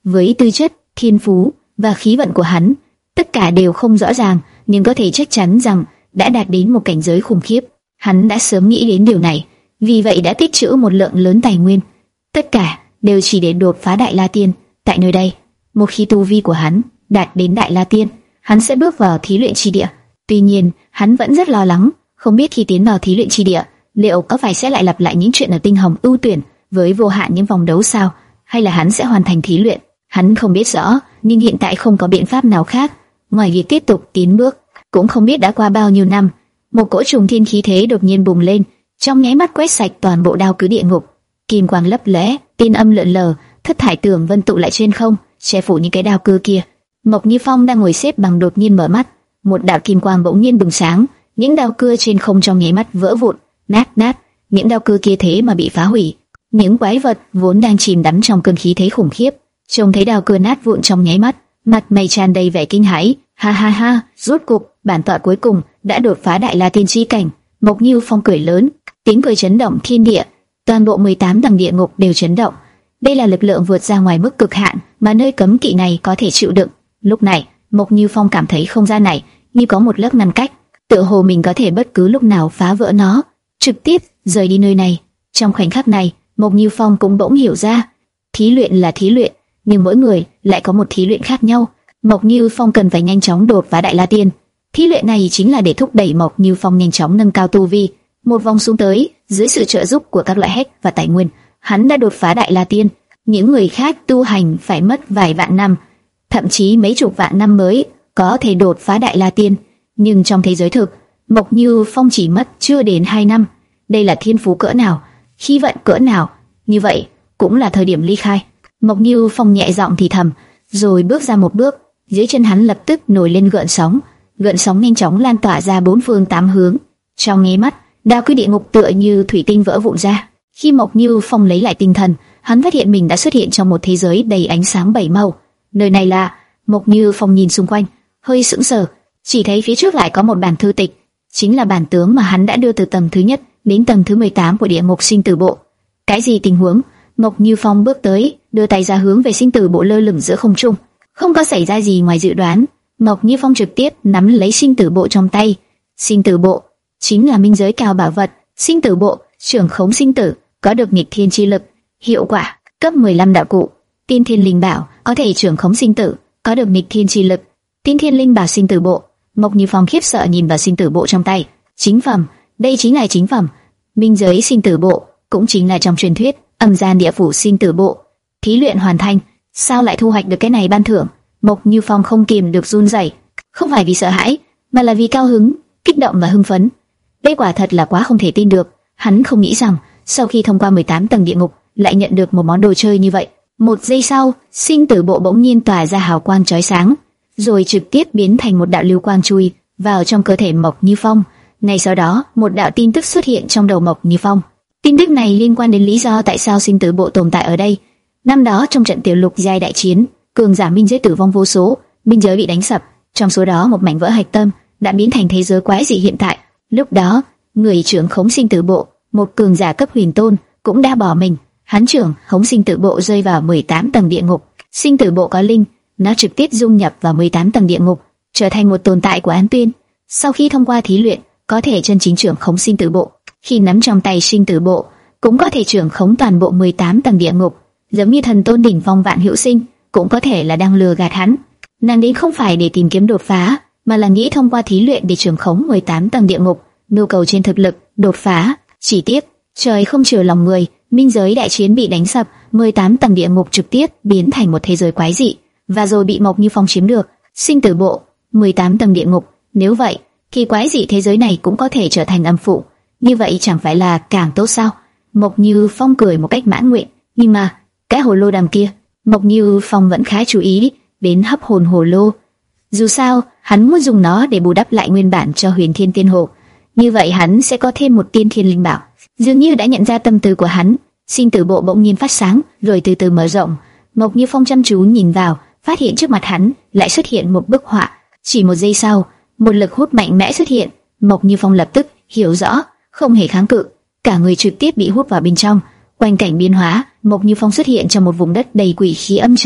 với tư chất, thiên phú và khí vận của hắn, tất cả đều không rõ ràng, nhưng có thể chắc chắn rằng đã đạt đến một cảnh giới khủng khiếp. Hắn đã sớm nghĩ đến điều này, vì vậy đã tích trữ một lượng lớn tài nguyên, tất cả đều chỉ để đột phá Đại La Tiên. Tại nơi đây, một khi tu vi của hắn đạt đến Đại La Tiên, hắn sẽ bước vào thí luyện chi địa. Tuy nhiên, hắn vẫn rất lo lắng, không biết khi tiến vào thí luyện chi địa, liệu có phải sẽ lại lặp lại những chuyện ở Tinh Hồng ưu tuyển với vô hạn những vòng đấu sao, hay là hắn sẽ hoàn thành thí luyện. Hắn không biết rõ, nhưng hiện tại không có biện pháp nào khác ngoài việc tiếp tục tiến bước. Cũng không biết đã qua bao nhiêu năm, một cỗ trùng thiên khí thế đột nhiên bùng lên, trong nháy mắt quét sạch toàn bộ đao cứ địa ngục. Kim quang lấp lóe, tiên âm lượn lờ, thất thải tường vân tụ lại trên không, che phủ những cái đao cưa kia. Mộc Như Phong đang ngồi xếp bằng đột nhiên mở mắt, một đạo kim quang bỗng nhiên bừng sáng, những đao cưa trên không trong nháy mắt vỡ vụn, nát nát. Những đao cưa kia thế mà bị phá hủy. Những quái vật vốn đang chìm đắm trong cơn khí thế khủng khiếp, trông thấy đao cưa nát vụn trong nháy mắt, mặt mày tràn đầy vẻ kinh hãi. Ha ha ha, rốt cục bản tọa cuối cùng đã đột phá Đại La Tiên chi cảnh. Mộc Như Phong cười lớn, tiếng cười chấn động thiên địa, toàn bộ mười tám tầng địa ngục đều chấn động. Đây là lực lượng vượt ra ngoài mức cực hạn mà nơi cấm kỵ này có thể chịu đựng. Lúc này, Mộc Như Phong cảm thấy không gian này như có một lớp ngăn cách, tựa hồ mình có thể bất cứ lúc nào phá vỡ nó, trực tiếp rời đi nơi này. Trong khoảnh khắc này, Mộc Như Phong cũng bỗng hiểu ra, thí luyện là thí luyện, nhưng mỗi người lại có một thí luyện khác nhau. Mộc Như Phong cần phải nhanh chóng đột phá Đại La Tiên. Thí luyện này chính là để thúc đẩy Mộc Như Phong nhanh chóng nâng cao tu vi. Một vòng xuống tới, dưới sự trợ giúp của các loại hack và tài nguyên, hắn đã đột phá Đại La Tiên. Những người khác tu hành phải mất vài vạn năm, thậm chí mấy chục vạn năm mới có thể đột phá Đại La Tiên. Nhưng trong thế giới thực, Mộc Như Phong chỉ mất chưa đến hai năm. Đây là thiên phú cỡ nào, khí vận cỡ nào, như vậy cũng là thời điểm ly khai. Mộc Như Phong nhẹ giọng thì thầm, rồi bước ra một bước. Dưới chân hắn lập tức nổi lên gợn sóng, gợn sóng nhanh chóng lan tỏa ra bốn phương tám hướng. Trong nháy mắt, đao cứ địa ngục tựa như thủy tinh vỡ vụn ra. Khi Mộc Như Phong lấy lại tinh thần, hắn phát hiện mình đã xuất hiện trong một thế giới đầy ánh sáng bảy màu. Nơi này là... Mộc Như Phong nhìn xung quanh, hơi sững sờ, chỉ thấy phía trước lại có một bản thư tịch, chính là bản tướng mà hắn đã đưa từ tầng thứ nhất đến tầng thứ mười tám của địa ngục sinh tử bộ. Cái gì tình huống? Mộc Như Phong bước tới, đưa tay ra hướng về sinh tử bộ lơ lửng giữa không trung. Không có xảy ra gì ngoài dự đoán, Mộc Như Phong trực tiếp nắm lấy sinh tử bộ trong tay. Sinh tử bộ chính là minh giới cao bảo vật. Sinh tử bộ trưởng khống sinh tử, có được nghịch thiên chi lực. Hiệu quả cấp mười lăm đạo cụ. Tiên thiên linh bảo có thể trưởng khống sinh tử, có được nghịch thiên chi lực. Tiên thiên linh bảo sinh tử bộ. Mộc Như Phong khiếp sợ nhìn vào sinh tử bộ trong tay. Chính phẩm, đây chính là chính phẩm. Minh giới sinh tử bộ cũng chính là trong truyền thuyết âm gian địa phủ sinh tử bộ. Thí luyện hoàn thành, sao lại thu hoạch được cái này ban thưởng? Mộc Như Phong không kìm được run rẩy, không phải vì sợ hãi, mà là vì cao hứng, kích động và hưng phấn. Đây quả thật là quá không thể tin được. Hắn không nghĩ rằng sau khi thông qua mười tám tầng địa ngục lại nhận được một món đồ chơi như vậy. Một giây sau, sinh tử bộ bỗng nhiên tỏa ra hào quang chói sáng, rồi trực tiếp biến thành một đạo lưu quang chui vào trong cơ thể Mộc Như Phong. Ngay sau đó, một đạo tin tức xuất hiện trong đầu Mộc Như Phong. Tin tức này liên quan đến lý do tại sao sinh tử bộ tồn tại ở đây. Năm đó trong trận tiểu lục giai đại chiến, cường giả minh giới tử vong vô số, minh giới bị đánh sập, trong số đó một mảnh vỡ hạch tâm đã biến thành thế giới quái dị hiện tại. Lúc đó, người trưởng khống sinh tử bộ, một cường giả cấp huyền tôn, cũng đã bỏ mình. Hắn trưởng khống sinh tử bộ rơi vào mười tám tầng địa ngục. Sinh tử bộ có linh, nó trực tiếp dung nhập vào mười tám tầng địa ngục, trở thành một tồn tại của Án Tuyên. Sau khi thông qua thí luyện, có thể chân chính trưởng khống sinh tử bộ. Khi nắm trong tay sinh tử bộ, cũng có thể trưởng khống toàn bộ mười tám tầng địa ngục. Giống như thần tôn đỉnh phong Vạn Hữu Sinh, cũng có thể là đang lừa gạt hắn. Nàng đến không phải để tìm kiếm đột phá, mà là nghĩ thông qua thí luyện để trưởng khống mười tám tầng địa ngục, nhu cầu trên thực lực đột phá. Chỉ tiếc, trời không chiều lòng người, minh giới đại chiến bị đánh sập, mười tám tầng địa ngục trực tiếp biến thành một thế giới quái dị, và rồi bị Mộc Như Phong chiếm được. Sinh tử bộ, mười tám tầng địa ngục, nếu vậy, thì quái dị thế giới này cũng có thể trở thành âm phủ. Như vậy chẳng phải là càng tốt sao? Mộc Như Phong cười một cách mãn nguyện. Nhưng mà cái hồ lô đằng kia, Mộc Như Phong vẫn khá chú ý đến hấp hồn hồ lô. Dù sao, hắn muốn dùng nó để bù đắp lại nguyên bản cho Huyền Thiên Tiên Hồ. Như vậy hắn sẽ có thêm một tiên thiên linh bảo. Dường như đã nhận ra tâm tư của hắn, sinh tử bộ bỗng nhiên phát sáng, rồi từ từ mở rộng. Mộc Như Phong chăm chú nhìn vào, phát hiện trước mặt hắn lại xuất hiện một bức họa. Chỉ một giây sau, một lực hút mạnh mẽ xuất hiện. Mộc Như Phong lập tức hiểu rõ, không hề kháng cự, cả người trực tiếp bị hút vào bên trong. Quanh cảnh biến hóa, Mộc Như Phong xuất hiện trong một vùng đất đầy quỷ khí âm trầm.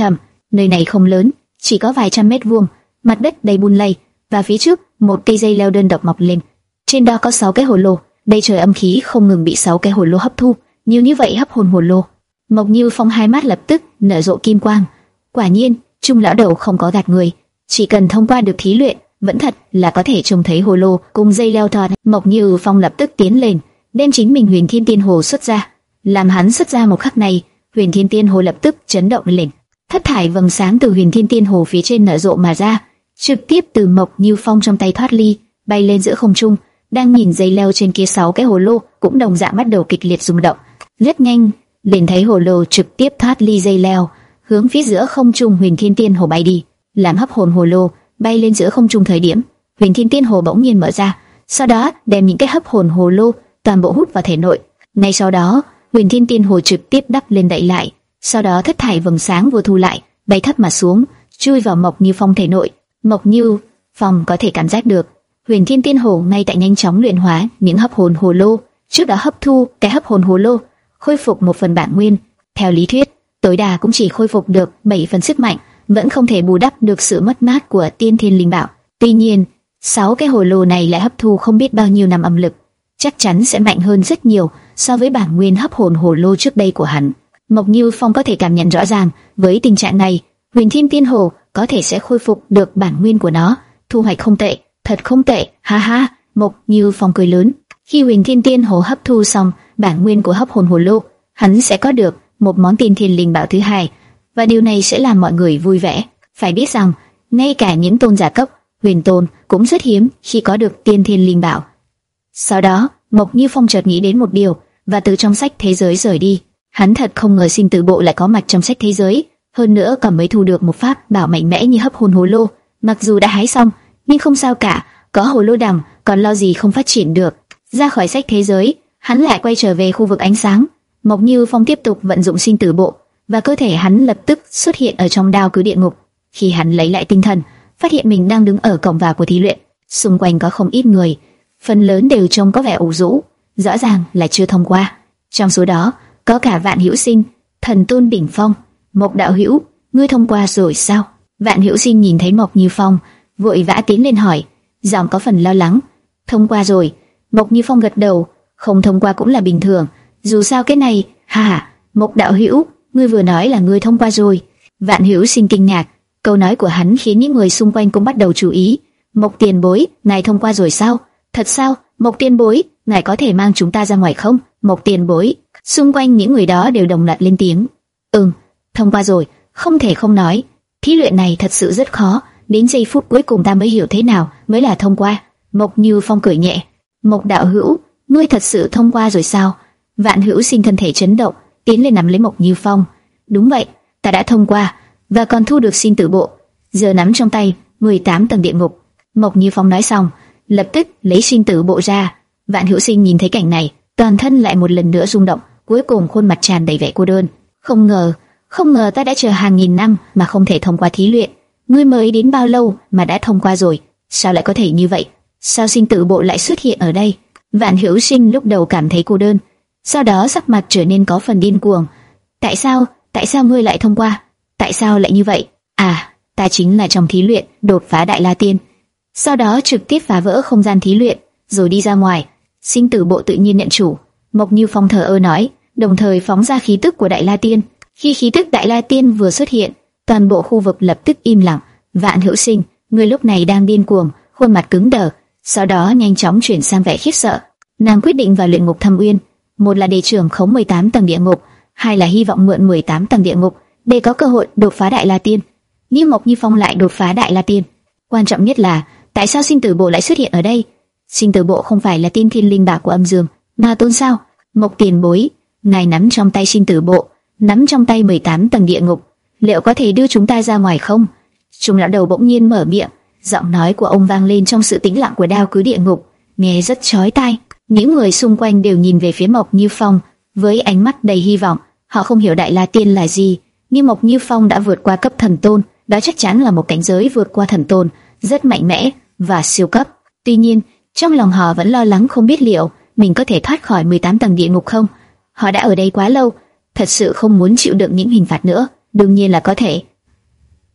Nơi này không lớn, chỉ có vài trăm mét vuông, mặt đất đầy bùn lầy, và phía trước một cây dây leo đơn độc mọc lên. Trên đó có sáu cái hồ lô, đầy trời âm khí không ngừng bị sáu cái hồ lô hấp thu, nhiều như vậy hấp hồn hồ lô. Mộc Như Phong hai mắt lập tức nở rộ kim quang. Quả nhiên, Trung lão đầu không có gạt người, chỉ cần thông qua được thí luyện, vẫn thật là có thể trông thấy hồ lô cùng dây leo tròn. Mộc Như Phong lập tức tiến lên, đem chính mình Huyền Thiên Tiên Hồ xuất ra. Làm hắn xuất ra một khắc này, Huyền Thiên Tiên Hồ lập tức chấn động lên. Thất thải vầng sáng từ Huyền Thiên Tiên Hồ phía trên nở rộ mà ra, trực tiếp từ Mộc Như Phong trong tay thoát ly, bay lên giữa không trung. Đang nhìn dây leo trên kia sáu cái hồ lô cũng đồng dạng bắt đầu kịch liệt rung động. Rất nhanh, liền thấy hồ lô trực tiếp thoát ly dây leo, hướng phía giữa không trung Huyền Thiên Tiên Hồ bay đi. Làm hấp hồn hồ lô bay lên giữa không trung thời điểm, Huyền Thiên Tiên Hồ bỗng nhiên mở ra, sau đó đem những cái hấp hồn hồ lô toàn bộ hút vào thể nội. Ngay sau đó, Huyền Thiên Tiên Hồ trực tiếp đắp lên đậy lại, sau đó thất thải vầng sáng vừa thu lại, bay thấp mà xuống, chui vào Mộc Như Phong thể nội. Mộc Như Phong có thể cảm giác được Huyền Thiên Tiên Hồ ngay tại nhanh chóng luyện hóa những hấp hồn hồ lô. Trước đó hấp thu cái hấp hồn hồ lô, khôi phục một phần bản nguyên. Theo lý thuyết, tối đa cũng chỉ khôi phục được bảy phần sức mạnh, vẫn không thể bù đắp được sự mất mát của Tiên Thiên Linh Bảo. Tuy nhiên, sáu cái hồ lô này lại hấp thu không biết bao nhiêu năm âm lực, chắc chắn sẽ mạnh hơn rất nhiều so với bản nguyên hấp hồn hồ lô trước đây của hắn. Mộc Như Phong có thể cảm nhận rõ ràng, với tình trạng này, Huyền Thiên Tiên Hồ có thể sẽ khôi phục được bản nguyên của nó. Thu hoạch không tệ, thật không tệ, ha ha. Mộc Như Phong cười lớn. Khi Huyền Thiên Tiên Hồ hấp thu xong bản nguyên của hấp hồn hồ lô, hắn sẽ có được một món Tiên Thiên Linh Bảo thứ hai, và điều này sẽ làm mọi người vui vẻ. Phải biết rằng, ngay cả những tôn giả cấp huyền tôn cũng rất hiếm khi có được Tiên Thiên Linh Bảo. Sau đó, Mộc Như Phong chợt nghĩ đến một điều, và từ trong sách thế giới rời đi. Hắn thật không ngờ Sinh Tử Bộ lại có mặt trong sách thế giới, hơn nữa còn mới thu được một pháp bảo mạnh mẽ như hấp hồn hồ lô. Mặc dù đã hái xong, nhưng không sao cả, có hồ lô đằng, còn lo gì không phát triển được. Ra khỏi sách thế giới, hắn lại quay trở về khu vực ánh sáng. Mộc Như Phong tiếp tục vận dụng Sinh Tử Bộ, và cơ thể hắn lập tức xuất hiện ở trong đao cứ địa ngục. Khi hắn lấy lại tinh thần, phát hiện mình đang đứng ở cổng vào của thí luyện. Xung quanh có không ít người, phần lớn đều trông có vẻ ủ rũ, rõ ràng là chưa thông qua. Trong số đó, có cả Vạn Hữu Sinh, Thần Tôn đỉnh phong. Mộc đạo hữu, ngươi thông qua rồi sao? Vạn Hữu Sinh nhìn thấy Mộc Như Phong, vội vã tiến lên hỏi, giọng có phần lo lắng. Thông qua rồi. Mộc Như Phong gật đầu, không thông qua cũng là bình thường, dù sao cái này, ha ha. Mộc đạo hữu, ngươi vừa nói là ngươi thông qua rồi. Vạn Hữu Sinh kinh ngạc, câu nói của hắn khiến những người xung quanh cũng bắt đầu chú ý. Mộc tiền bối, ngài thông qua rồi sao? Thật sao? Mộc tiền bối, ngài có thể mang chúng ta ra ngoài không? Mộc tiền bối. Xung quanh những người đó đều đồng loạt lên tiếng. Ừm, thông qua rồi, không thể không nói. Thí luyện này thật sự rất khó, đến giây phút cuối cùng ta mới hiểu thế nào mới là thông qua. Mộc Như Phong cười nhẹ. Mộc đạo hữu, ngươi thật sự thông qua rồi sao? Vạn Hữu Sinh thân thể chấn động, tiến lên nắm lấy Mộc Như Phong. Đúng vậy, ta đã thông qua, và còn thu được Sinh Tử Bộ, giờ nắm trong tay mười tám tầng địa ngục. Mộc Như Phong nói xong, lập tức lấy Sinh Tử Bộ ra. Vạn Hữu Sinh nhìn thấy cảnh này, toàn thân lại một lần nữa rung động, cuối cùng khuôn mặt tràn đầy vẻ cô đơn. Không ngờ, không ngờ ta đã chờ hàng nghìn năm mà không thể thông qua thí luyện. Ngươi mới đến bao lâu mà đã thông qua rồi? Sao lại có thể như vậy? Sao Sinh Tử Bộ lại xuất hiện ở đây? Vạn Hữu Sinh lúc đầu cảm thấy cô đơn, sau đó sắc mặt trở nên có phần điên cuồng. Tại sao? Tại sao ngươi lại thông qua? Tại sao lại như vậy? À, ta chính là trong thí luyện đột phá Đại La Tiên, sau đó trực tiếp phá vỡ không gian thí luyện, rồi đi ra ngoài. Sinh Tử Bộ tự nhiên nhận chủ. Mộc Như Phong thờ ơ nói, đồng thời phóng ra khí tức của Đại La Tiên. Khi khí tức Đại La Tiên vừa xuất hiện, toàn bộ khu vực lập tức im lặng. Vạn Hữu Sinh, người lúc này đang điên cuồng, khuôn mặt cứng đờ, sau đó nhanh chóng chuyển sang vẻ khiếp sợ. Nàng quyết định vào luyện ngục Thâm Uyên, một là để trưởng khống mười tám tầng địa ngục, hai là hy vọng mượn mười tám tầng địa ngục để có cơ hội đột phá Đại La Tiên. Nhưng Mộc Như Phong lại đột phá Đại La Tiên. Quan trọng nhất là, tại sao Sinh Tử Bộ lại xuất hiện ở đây? Sinh Tử Bộ không phải là Tiên Thiên Linh Bảo của Âm Dương Ma Tôn sao? Mộc tiền bối, ngài nắm trong tay Sinh Tử Bộ, nắm trong tay mười tám tầng địa ngục, liệu có thể đưa chúng ta ra ngoài không? Trung lão đầu bỗng nhiên mở miệng, giọng nói của ông vang lên trong sự tĩnh lặng của đao cứ địa ngục, nghe rất chói tai. Những người xung quanh đều nhìn về phía Mộc Như Phong với ánh mắt đầy hy vọng. Họ không hiểu Đại La Tiên là gì, nhưng Mộc Như Phong đã vượt qua cấp thần tôn, đó chắc chắn là một cảnh giới vượt qua thần tôn, rất mạnh mẽ và siêu cấp. Tuy nhiên, trong lòng họ vẫn lo lắng không biết liệu mình có thể thoát khỏi mười tám tầng địa ngục không. Họ đã ở đây quá lâu, thật sự không muốn chịu đựng những hình phạt nữa. Đương nhiên là có thể.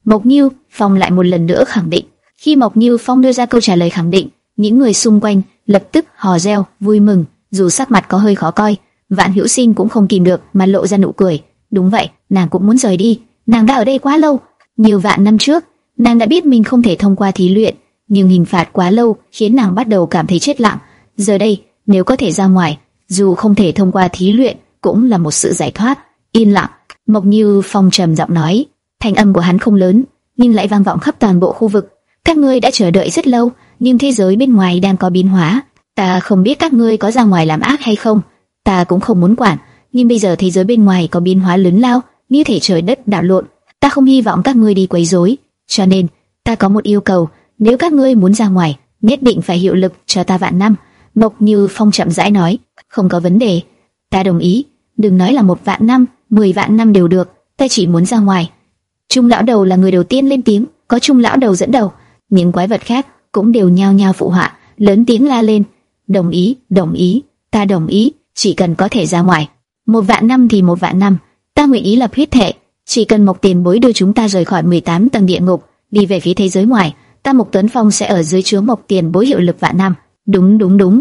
Mộc Như Phong lại một lần nữa khẳng định. Khi Mộc Như Phong đưa ra câu trả lời khẳng định, những người xung quanh lập tức hò reo vui mừng, dù sắc mặt có hơi khó coi. Vạn Hữu Sinh cũng không kìm được mà lộ ra nụ cười. Đúng vậy, nàng cũng muốn rời đi. Nàng đã ở đây quá lâu, nhiều vạn năm trước, nàng đã biết mình không thể thông qua thí luyện, nhưng hình phạt quá lâu khiến nàng bắt đầu cảm thấy chết lặng. Giờ đây, nếu có thể ra ngoài, dù không thể thông qua thí luyện, cũng là một sự giải thoát. Yên lặng, Mộc Như Phong trầm giọng nói, thanh âm của hắn không lớn, nhưng lại vang vọng khắp toàn bộ khu vực. Các ngươi đã chờ đợi rất lâu, nhưng thế giới bên ngoài đang có biến hóa. Ta không biết các ngươi có ra ngoài làm ác hay không, ta cũng không muốn quản, nhưng bây giờ thế giới bên ngoài có biến hóa lớn lao, như thể trời đất đảo lộn. Ta không hy vọng các ngươi đi quấy rối, cho nên ta có một yêu cầu, nếu các ngươi muốn ra ngoài, nhất định phải hiệu lực cho ta vạn năm. Mộc Như Phong chậm rãi nói, không có vấn đề, ta đồng ý. Đừng nói là một vạn năm, mười vạn năm đều được, ta chỉ muốn ra ngoài. Trung lão đầu là người đầu tiên lên tiếng, có Trung lão đầu dẫn đầu, những quái vật khác cũng đều nhao nhao phụ họa, lớn tiếng la lên, đồng ý, đồng ý, ta đồng ý, chỉ cần có thể ra ngoài. Một vạn năm thì một vạn năm, ta nguyện ý lập huyết thệ, chỉ cần Mộc tiền bối đưa chúng ta rời khỏi mười tám tầng địa ngục, đi về phía thế giới ngoài, ta Mộc Tuấn Phong sẽ ở dưới trướng Mộc tiền bối hiệu lực vạn năm. Đúng đúng đúng,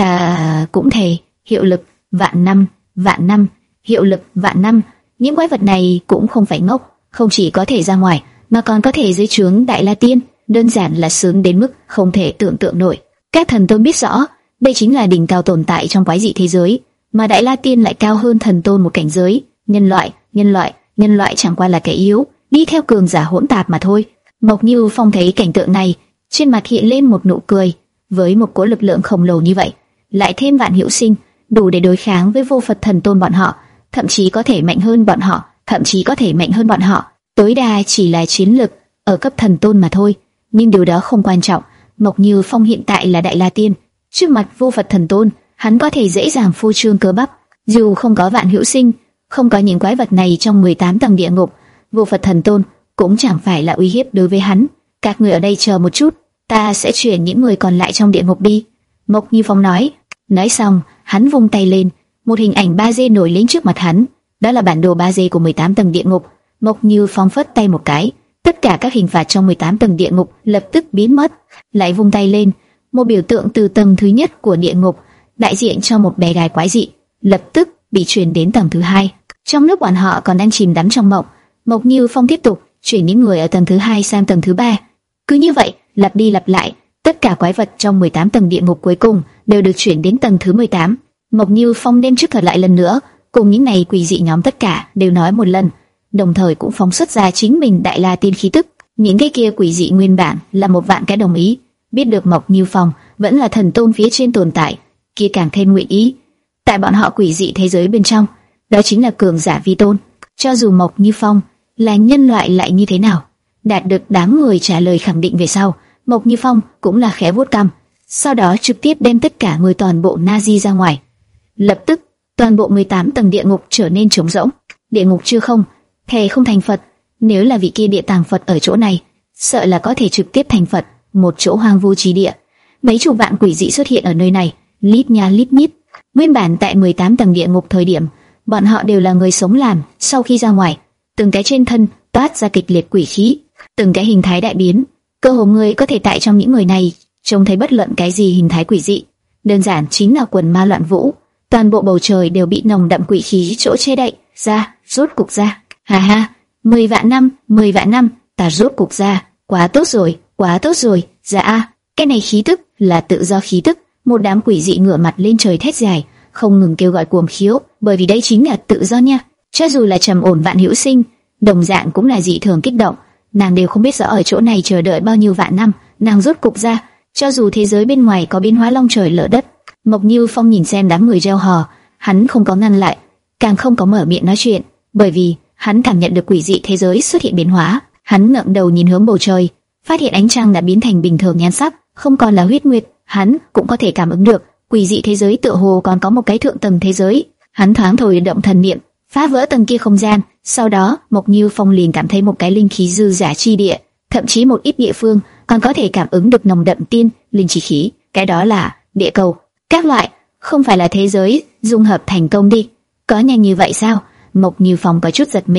ta cũng thề, hiệu lực vạn năm, vạn năm, hiệu lực vạn năm. Những quái vật này cũng không phải ngốc, không chỉ có thể ra ngoài, mà còn có thể dưới trướng Đại La Tiên, đơn giản là sướng đến mức không thể tưởng tượng nổi. Các thần tôn biết rõ, đây chính là đỉnh cao tồn tại trong quái dị thế giới, mà Đại La Tiên lại cao hơn thần tôn một cảnh giới. Nhân loại, nhân loại, nhân loại chẳng qua là kẻ yếu, đi theo cường giả hỗn tạp mà thôi. Mộc Như Phong thấy cảnh tượng này, trên mặt hiện lên một nụ cười. Với một cỗ lực lượng khổng lồ như vậy, lại thêm Vạn Hữu Sinh, đủ để đối kháng với vô Phật thần tôn bọn họ, thậm chí có thể mạnh hơn bọn họ, thậm chí có thể mạnh hơn bọn họ. Tối đa chỉ là chiến lực ở cấp thần tôn mà thôi, nhưng điều đó không quan trọng. Mộc Như Phong hiện tại là Đại La Tiên, trước mặt vô Phật thần tôn, hắn có thể dễ dàng phô trương cơ bắp. Dù không có Vạn Hữu Sinh, không có những quái vật này trong mười tám tầng địa ngục, vô Phật thần tôn cũng chẳng phải là uy hiếp đối với hắn. Các người ở đây chờ một chút, ta sẽ chuyển những người còn lại trong địa ngục đi. Mộc Như Phong nói. Nói xong, hắn vung tay lên, một hình ảnh ba D nổi lên trước mặt hắn. Đó là bản đồ ba D của mười tám tầng địa ngục. Mộc Như Phong phất tay một cái, tất cả các hình phạt trong mười tám tầng địa ngục lập tức biến mất. Lại vung tay lên, một biểu tượng từ tầng thứ nhất của địa ngục, đại diện cho một bé gái quái dị, lập tức bị chuyển đến tầng thứ hai. Trong lúc bọn họ còn đang chìm đắm trong mộng, Mộc Như Phong tiếp tục chuyển những người ở tầng thứ hai sang tầng thứ ba. Cứ như vậy, lặp đi lặp lại, tất cả quái vật trong mười tám tầng địa ngục cuối cùng đều được chuyển đến tầng thứ mười tám. Mộc Như Phong đem trước thuật lại lần nữa, cùng những này quỷ dị nhóm tất cả đều nói một lần, đồng thời cũng phóng xuất ra chính mình Đại La Tiên khí tức. Những cái kia quỷ dị nguyên bản là một vạn cái đồng ý, biết được Mộc Như Phong vẫn là thần tôn phía trên tồn tại, kia càng thêm nguyện ý. Tại bọn họ quỷ dị thế giới bên trong, đó chính là cường giả vi tôn. Cho dù Mộc Như Phong là nhân loại lại như thế nào, đạt được đám người trả lời khẳng định về sau, Mộc Như Phong cũng là khẽ vuốt cằm, sau đó trực tiếp đem tất cả người toàn bộ Nazi ra ngoài. Lập tức, toàn bộ mười tám tầng địa ngục trở nên trống rỗng. Địa ngục chưa không, thề không thành Phật. Nếu là vị kia địa tàng Phật ở chỗ này, sợ là có thể trực tiếp thành Phật. Một chỗ hoang vu chi địa, mấy chục vạn quỷ dị xuất hiện ở nơi này, lít nha lít nhít. Nguyên bản tại mười tám tầng địa ngục thời điểm, bọn họ đều là người sống làm. Sau khi ra ngoài, từng cái trên thân toát ra kịch liệt quỷ khí, từng cái hình thái đại biến. Cơ hồ người có thể tại trong những người này trông thấy bất luận cái gì hình thái quỷ dị, đơn giản chính là quần ma loạn vũ. Toàn bộ bầu trời đều bị nồng đậm quỷ khí chỗ che đậy. Ra, rốt cục ra. Ha ha, mười vạn năm, mười vạn năm, ta rốt cục ra. Quá tốt rồi, quá tốt rồi. Dạ a, cái này khí tức là tự do khí tức. Một đám quỷ dị ngửa mặt lên trời thét dài, không ngừng kêu gọi cuồng khiếu, bởi vì đây chính là tự do nha. Cho dù là trầm ổn Vạn Hữu Sinh, đồng dạng cũng là dị thường kích động. Nàng đều không biết rõ ở chỗ này chờ đợi bao nhiêu vạn năm, nàng rốt cục ra. Cho dù thế giới bên ngoài có biến hóa long trời lở đất, Mộc Như Phong nhìn xem đám người reo hò, hắn không có ngăn lại, càng không có mở miệng nói chuyện, bởi vì hắn cảm nhận được quỷ dị thế giới xuất hiện biến hóa. Hắn ngẩng đầu nhìn hướng bầu trời, phát hiện ánh trăng đã biến thành bình thường nhan sắc, không còn là huyết nguyệt. Hắn cũng có thể cảm ứng được quỷ dị thế giới tựa hồ còn có một cái thượng tầng thế giới. Hắn thoáng thổi động thần niệm, phá vỡ tầng kia không gian. Sau đó, Mộc Như Phong liền cảm thấy một cái linh khí dư giả chi địa, thậm chí một ít địa phương còn có thể cảm ứng được nồng đậm tiên linh chi khí. Cái đó là địa cầu. Các loại, không phải là thế giới dung hợp thành công đi? Có nhanh như vậy sao? Mộc Như Phong có chút giật mình,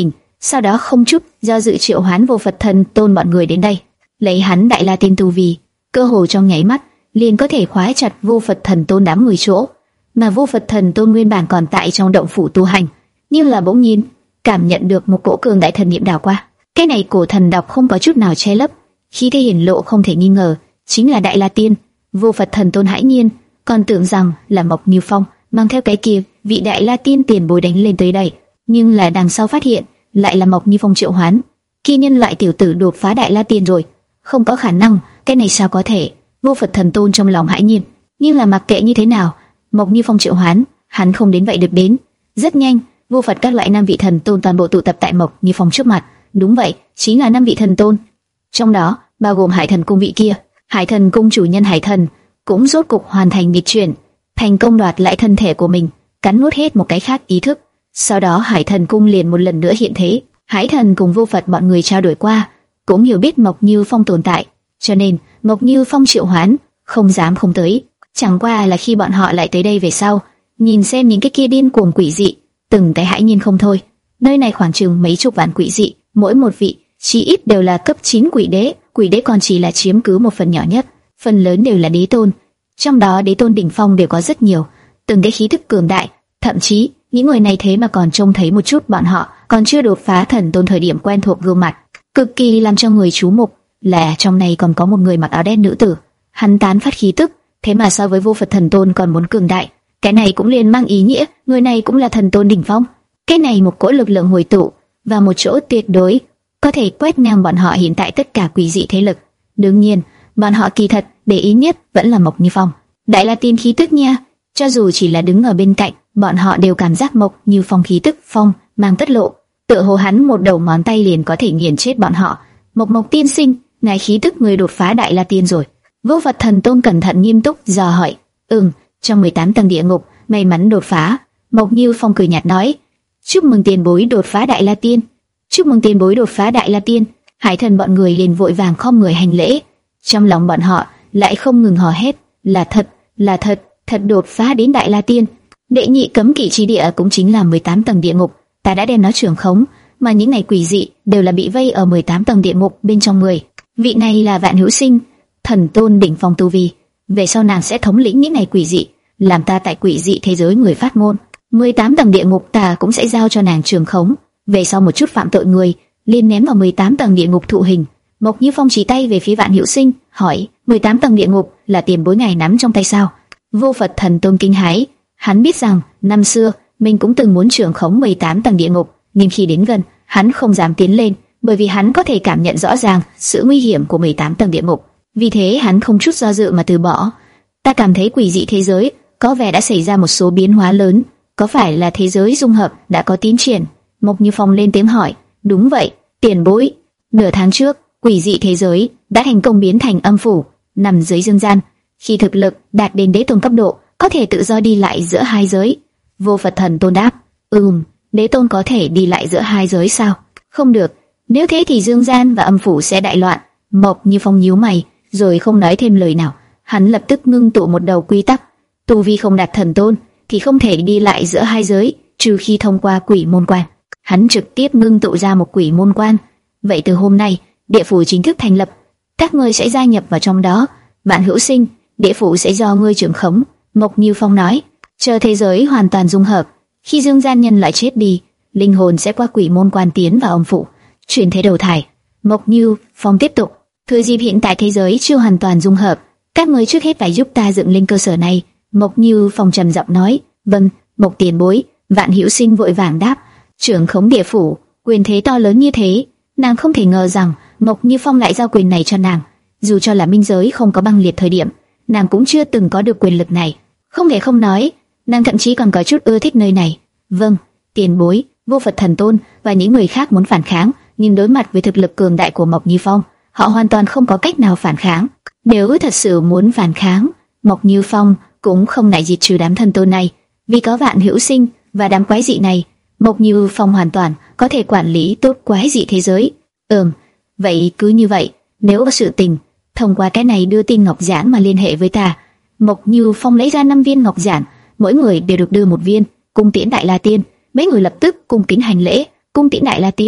sau đó không chút do dự triệu hoán Vô Phật Thần Tôn bọn người đến đây, lấy hắn Đại La Tiên tu vi, cơ hồ trong nháy mắt liền có thể khóa chặt Vô Phật Thần Tôn đám người chỗ. Mà Vô Phật Thần Tôn nguyên bản còn tại trong động phủ tu hành, nhưng là bỗng nhiên cảm nhận được một cỗ cường đại thần niệm đảo qua. Cái này cổ thần độc không có chút nào che lấp, khí thế hiển lộ không thể nghi ngờ, chính là Đại La Tiên. Vô Phật Thần Tôn hãi nhiên, còn tưởng rằng là Mộc Như Phong mang theo cái kia vị Đại La Tiên tiền bối đánh lên tới đây, nhưng là đằng sau phát hiện lại là Mộc Như Phong triệu hoán. Khi nhân loại tiểu tử đột phá Đại La Tiên rồi, không có khả năng, cái này sao có thể? Vô Phật Thần Tôn trong lòng hãi nhiên, nhưng là mặc kệ như thế nào, Mộc Như Phong triệu hoán, hắn không đến vậy được đến. Rất nhanh, Vô Phật các loại năm vị thần tôn toàn bộ tụ tập tại Mộc Như Phong trước mặt. Đúng vậy, chính là năm vị thần tôn, trong đó bao gồm Hải Thần Cung vị kia. Hải Thần Cung chủ nhân Hải Thần cũng rốt cục hoàn thành nghịch chuyển, thành công đoạt lại thân thể của mình, cắn nuốt hết một cái khác ý thức. Sau đó Hải Thần Cung liền một lần nữa hiện thế. Hải Thần cùng Vô Phật bọn người trao đổi qua, cũng hiểu biết Mộc Như Phong tồn tại, cho nên Mộc Như Phong triệu hoán không dám không tới. Chẳng qua là khi bọn họ lại tới đây về sau, nhìn xem những cái kia điên cuồng quỷ dị, từng cái hãi nhiên không thôi. Nơi này khoảng chừng mấy chục vạn quỷ dị, mỗi một vị chí ít đều là cấp chín quỷ đế, quỷ đế còn chỉ là chiếm cứ một phần nhỏ nhất, phần lớn đều là đế tôn. Trong đó đế tôn đỉnh phong đều có rất nhiều, từng cái khí thức cường đại, thậm chí những người này thế mà còn trông thấy một chút bọn họ còn chưa đột phá thần tôn thời điểm quen thuộc gương mặt, cực kỳ làm cho người chú mục. Là trong này còn có một người mặc áo đen nữ tử, hắn tán phát khí tức, thế mà so với Vô Phật Thần Tôn còn muốn cường đại. Cái này cũng liền mang ý nghĩa người này cũng là thần tôn đỉnh phong. Cái này một cỗ lực lượng hồi tụ và một chỗ tuyệt đối có thể quét ngang bọn họ hiện tại tất cả quỷ dị thế lực. Đương nhiên, bọn họ kỳ thật để ý nhất vẫn là Mộc Như Phong. Đại La Tiên khí tức nha, cho dù chỉ là đứng ở bên cạnh, bọn họ đều cảm giác Mộc Như Phong khí tức phong mang tất lộ, tựa hồ hắn một đầu ngón tay liền có thể nghiền chết bọn họ. Mộc Mộc tiên sinh, ngài khí tức người đột phá Đại La Tiên rồi. Vô Phật Thần Tôn cẩn thận nghiêm túc dò hỏi. Ừm, trong mười tám tầng địa ngục, may mắn đột phá. Mộc Như Phong cười nhạt nói. Chúc mừng tiền bối đột phá Đại La Tiên. Chúc mừng tiền bối đột phá Đại La Tiên. Hải Thần bọn người liền vội vàng khom người hành lễ. Trong lòng bọn họ lại không ngừng hò hét, là thật, là thật, thật đột phá đến Đại La Tiên. Đệ nhị cấm kỵ chi địa cũng chính là mười tám tầng địa ngục, ta đã đem nó trưởng khống, mà những này quỷ dị đều là bị vây ở mười tám tầng địa ngục bên trong người. Vị này là Vạn Hữu Sinh, thần tôn đỉnh phong tu vi, về sau nàng sẽ thống lĩnh những này quỷ dị, làm ta tại quỷ dị thế giới người phát ngôn. mười tám tầng địa ngục ta cũng sẽ giao cho nàng trường khống, về sau một chút phạm tội người liên ném vào mười tám tầng địa ngục thụ hình. Mộc Như Phong chỉ tay về phía Vạn Hữu Sinh, hỏi: mười tám tầng địa ngục là tiền bối ngài nắm trong tay sao? Vô Phật Thần Tôn kinh hãi, hắn biết rằng năm xưa mình cũng từng muốn trưởng khống mười tám tầng địa ngục, nhưng khi đến gần, hắn không dám tiến lên, bởi vì hắn có thể cảm nhận rõ ràng sự nguy hiểm của mười tám tầng địa ngục. Vì thế hắn không chút do dự mà từ bỏ. Ta cảm thấy quỷ dị thế giới có vẻ đã xảy ra một số biến hóa lớn, có phải là thế giới dung hợp đã có tiến triển? Mộc Như Phong lên tiếng hỏi. Đúng vậy, tiền bối. Nửa tháng trước, quỷ dị thế giới đã thành công biến thành âm phủ, nằm dưới dương gian. Khi thực lực đạt đến đế tôn cấp độ, có thể tự do đi lại giữa hai giới. Vô Phật Thần Tôn đáp. Ừm, đế tôn có thể đi lại giữa hai giới sao? Không được, nếu thế thì dương gian và âm phủ sẽ đại loạn. Mộc Như Phong nhíu mày, rồi không nói thêm lời nào. Hắn lập tức ngưng tụ một đầu quy tắc, tu vi không đạt thần tôn thì không thể đi lại giữa hai giới, trừ khi thông qua quỷ môn quan. Hắn trực tiếp ngưng tụ ra một quỷ môn quan. Vậy từ hôm nay, địa phủ chính thức thành lập, các ngươi sẽ gia nhập vào trong đó. Vạn Hữu Sinh, địa phủ sẽ do ngươi trưởng khống. Mộc Như Phong nói. Chờ thế giới hoàn toàn dung hợp, khi dương gian nhân lại chết đi, linh hồn sẽ qua quỷ môn quan tiến vào âm phủ, chuyển thế đầu thai. Mộc Như Phong tiếp tục. Thừa dịp hiện tại thế giới chưa hoàn toàn dung hợp, các ngươi trước hết phải giúp ta dựng lên cơ sở này. Mộc Như Phong trầm giọng nói. Vâng, Mộc tiền bối. Vạn Hữu Sinh vội vàng đáp. Trưởng khống địa phủ, quyền thế to lớn như thế, nàng không thể ngờ rằng Mộc Như Phong lại giao quyền này cho nàng. Dù cho là minh giới không có băng liệt thời điểm, nàng cũng chưa từng có được quyền lực này. Không thể không nói, nàng thậm chí còn có chút ưa thích nơi này. Vâng, tiền bối. Vô Phật Thần Tôn và những người khác muốn phản kháng, nhưng đối mặt với thực lực cường đại của Mộc Như Phong, họ hoàn toàn không có cách nào phản kháng. Nếu thật sự muốn phản kháng, Mộc Như Phong cũng không ngại diệt trừ đám thần tôn này, vì có Vạn Hữu Sinh và đám quái dị này, Mộc Như Phong hoàn toàn có thể quản lý tốt quái dị thế giới. Ừm, vậy cứ như vậy, nếu có sự tình, thông qua cái này đưa tin ngọc giản mà liên hệ với ta. Mộc Như Phong lấy ra năm viên ngọc giản, mỗi người đều được đưa một viên, cung tiễn Đại La Tiên. Mấy người lập tức cung kính hành lễ, cung tiễn Đại La Tiên.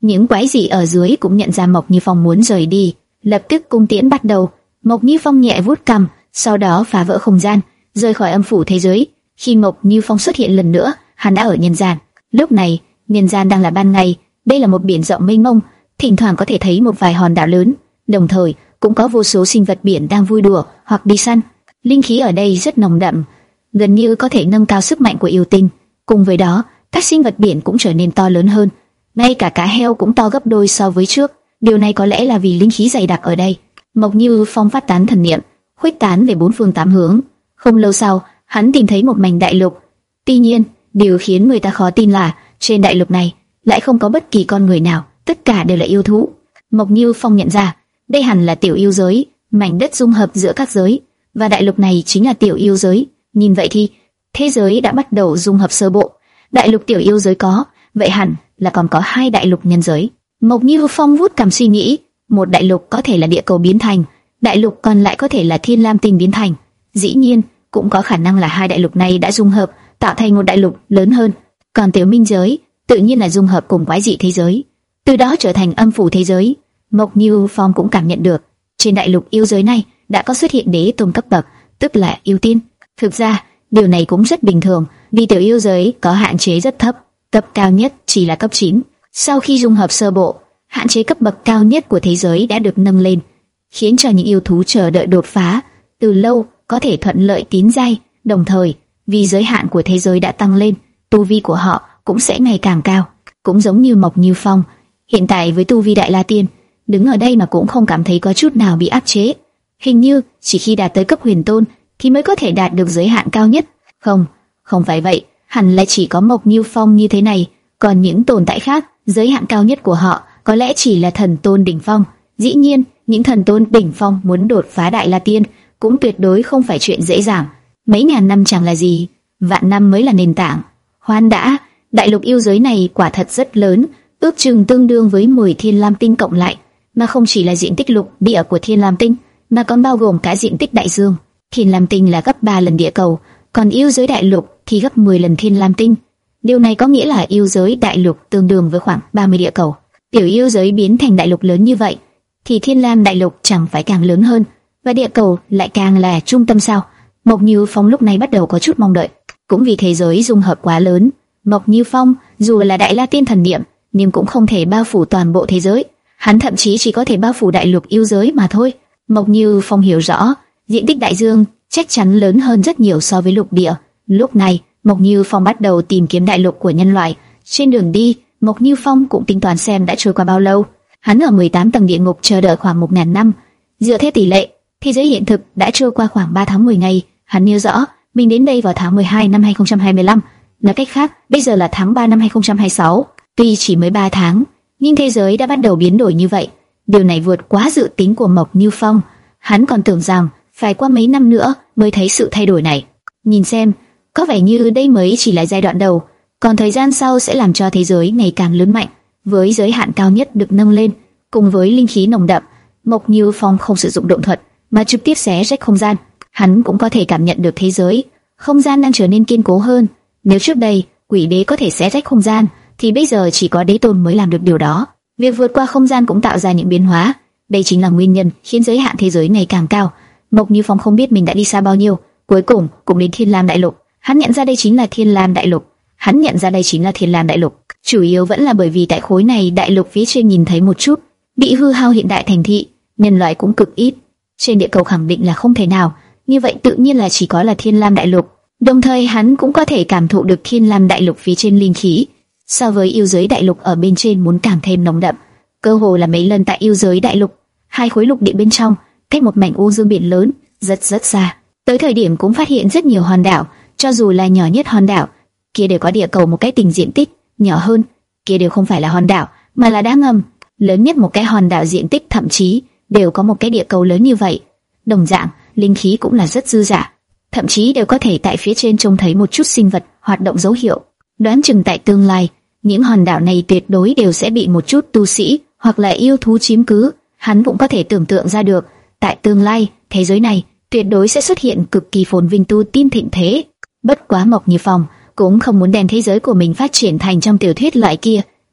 Những quái dị ở dưới cũng nhận ra Mộc Như Phong muốn rời đi, lập tức cung tiễn bắt đầu. Mộc Như Phong nhẹ vuốt cằm, sau đó phá vỡ không gian, rời khỏi âm phủ thế giới. Khi Mộc Như Phong xuất hiện lần nữa, hắn đã ở nhân gian. Lúc này, nhân gian đang là ban ngày, đây là một biển rộng mênh mông, thỉnh thoảng có thể thấy một vài hòn đảo lớn, đồng thời cũng có vô số sinh vật biển đang vui đùa hoặc đi săn. Linh khí ở đây rất nồng đậm, gần như có thể nâng cao sức mạnh của yêu tinh. Cùng với đó, các sinh vật biển cũng trở nên to lớn hơn, ngay cả cá heo cũng to gấp đôi so với trước. Điều này có lẽ là vì linh khí dày đặc ở đây. Mộc Như Phong phát tán thần niệm, khuếch tán về bốn phương tám hướng. Không lâu sau, hắn tìm thấy một mảnh đại lục. Tuy nhiên, điều khiến người ta khó tin là trên đại lục này lại không có bất kỳ con người nào, tất cả đều là yêu thú. Mộc Như Phong nhận ra, đây hẳn là tiểu yêu giới, mảnh đất dung hợp giữa các giới, và đại lục này chính là tiểu yêu giới. Nhìn vậy thì thế giới đã bắt đầu dung hợp sơ bộ. Đại lục tiểu yêu giới có, vậy hẳn là còn có hai đại lục nhân giới. Mộc Như Phong vuốt cằm suy nghĩ, một đại lục có thể là địa cầu biến thành, đại lục còn lại có thể là Thiên Lam Tinh biến thành. Dĩ nhiên, cũng có khả năng là hai đại lục này đã dung hợp, tạo thành một đại lục lớn hơn. Còn tiểu minh giới, tự nhiên là dung hợp cùng quái dị thế giới, từ đó trở thành âm phủ thế giới. Mộc Như Phong cũng cảm nhận được, trên đại lục yêu giới này đã có xuất hiện đế tôn cấp bậc, tức là yêu tiên. Thực ra, điều này cũng rất bình thường, vì tiểu yêu giới có hạn chế rất thấp, cấp cao nhất chỉ là cấp chín. Sau khi dung hợp sơ bộ, hạn chế cấp bậc cao nhất của thế giới đã được nâng lên, khiến cho những yêu thú chờ đợi đột phá từ lâu có thể thuận lợi tiến giai. Đồng thời, vì giới hạn của thế giới đã tăng lên, tu vi của họ cũng sẽ ngày càng cao. Cũng giống như Mộc Như Phong, hiện tại với tu vi Đại La Tiên, đứng ở đây mà cũng không cảm thấy có chút nào bị áp chế. Hình như chỉ khi đạt tới cấp Huyền Tôn thì mới có thể đạt được giới hạn cao nhất. Không, không phải vậy, hẳn là chỉ có Mộc Như Phong như thế này, còn những tồn tại khác, giới hạn cao nhất của họ có lẽ chỉ là thần tôn đỉnh phong. Dĩ nhiên, những thần tôn đỉnh phong muốn đột phá Đại La Tiên cũng tuyệt đối không phải chuyện dễ dàng. Mấy ngàn năm chẳng là gì, vạn năm mới là nền tảng. Khoan đã, đại lục yêu giới này quả thật rất lớn, ước chừng tương đương với mười Thiên Lam Tinh cộng lại, mà không chỉ là diện tích lục địa của Thiên Lam Tinh, mà còn bao gồm cả diện tích đại dương. Thiên Lam Tinh là gấp ba lần địa cầu, còn yêu giới đại lục thì gấp mười lần Thiên Lam Tinh. Điều này có nghĩa là yêu giới đại lục tương đương với khoảng ba mươi địa cầu. Tiểu yêu giới biến thành đại lục lớn như vậy, thì Thiên Lam đại lục chẳng phải càng lớn hơn, và địa cầu lại càng là trung tâm sao? Mộc Như Phong lúc này bắt đầu có chút mong đợi. Cũng vì thế giới dung hợp quá lớn, Mộc Như Phong dù là Đại La Tiên thần niệm, nhưng cũng không thể bao phủ toàn bộ thế giới. Hắn thậm chí chỉ có thể bao phủ đại lục yêu giới mà thôi. Mộc Như Phong hiểu rõ, diện tích đại dương chắc chắn lớn hơn rất nhiều so với lục địa. Lúc này, Mộc Như Phong bắt đầu tìm kiếm đại lục của nhân loại. Trên đường đi, Mộc Như Phong cũng tính toán xem đã trôi qua bao lâu. Hắn ở mười tám tầng địa ngục chờ đợi khoảng một nghìn năm. Dựa theo tỷ lệ, thế giới hiện thực đã trôi qua khoảng ba tháng mười ngày. Hắn nhớ rõ, mình đến đây vào tháng mười hai năm hai không hai lăm. Nói cách khác, bây giờ là tháng ba năm hai không hai sáu. Tuy chỉ mới ba tháng, nhưng thế giới đã bắt đầu biến đổi như vậy. Điều này vượt quá dự tính của Mộc Như Phong. Hắn còn tưởng rằng phải qua mấy năm nữa mới thấy sự thay đổi này. Nhìn xem, có vẻ như đây mới chỉ là giai đoạn đầu, còn thời gian sau sẽ làm cho thế giới ngày càng lớn mạnh, với giới hạn cao nhất được nâng lên, cùng với linh khí nồng đậm. Mộc Như Phong không sử dụng động thuật, mà trực tiếp xé rách không gian. Hắn cũng có thể cảm nhận được thế giới, không gian đang trở nên kiên cố hơn. Nếu trước đây quỷ đế có thể xé rách không gian, thì bây giờ chỉ có đế tôn mới làm được điều đó. Việc vượt qua không gian cũng tạo ra những biến hóa. Đây chính là nguyên nhân khiến giới hạn thế giới ngày càng cao. Mộc Như Phong không biết mình đã đi xa bao nhiêu, cuối cùng cũng đến Thiên Lam Đại Lục. Hắn nhận ra đây chính là Thiên Lam Đại Lục. Hắn nhận ra đây chính là Thiên Lam Đại Lục. Chủ yếu vẫn là bởi vì tại khối này đại lục phía trên nhìn thấy một chút bị hư hao hiện đại thành thị, nhân loại cũng cực ít. Trên địa cầu khẳng định là không thể nào, như vậy tự nhiên là chỉ có là Thiên Lam Đại Lục. Đồng thời hắn cũng có thể cảm thụ được Thiên Lam Đại Lục phía trên linh khí, so với yêu giới đại lục ở bên trên muốn càng thêm nồng đậm, cơ hồ là mấy lần tại yêu giới đại lục. Hai khối lục địa bên trong cách một mảnh u dương biển lớn rất rất xa. Tới thời điểm cũng phát hiện rất nhiều hòn đảo, cho dù là nhỏ nhất hòn đảo kia đều có địa cầu một cái tình diện tích nhỏ hơn, kia đều không phải là hòn đảo mà là đá ngầm. Lớn nhất một cái hòn đảo diện tích thậm chí đều có một cái địa cầu lớn như vậy. Đồng dạng, linh khí cũng là rất dư dả, thậm chí đều có thể tại phía trên trông thấy một chút sinh vật hoạt động dấu hiệu. Đoán chừng tại tương lai, những hòn đảo này tuyệt đối đều sẽ bị một chút tu sĩ hoặc là yêu thú chiếm cứ. Hắn cũng có thể tưởng tượng ra được, tại tương lai, thế giới này tuyệt đối sẽ xuất hiện cực kỳ phồn vinh tu tiên thịnh thế. Bất quá Mộc Như Phong cũng không muốn đem thế giới của mình phát triển thành trong tiểu thuyết loại kia.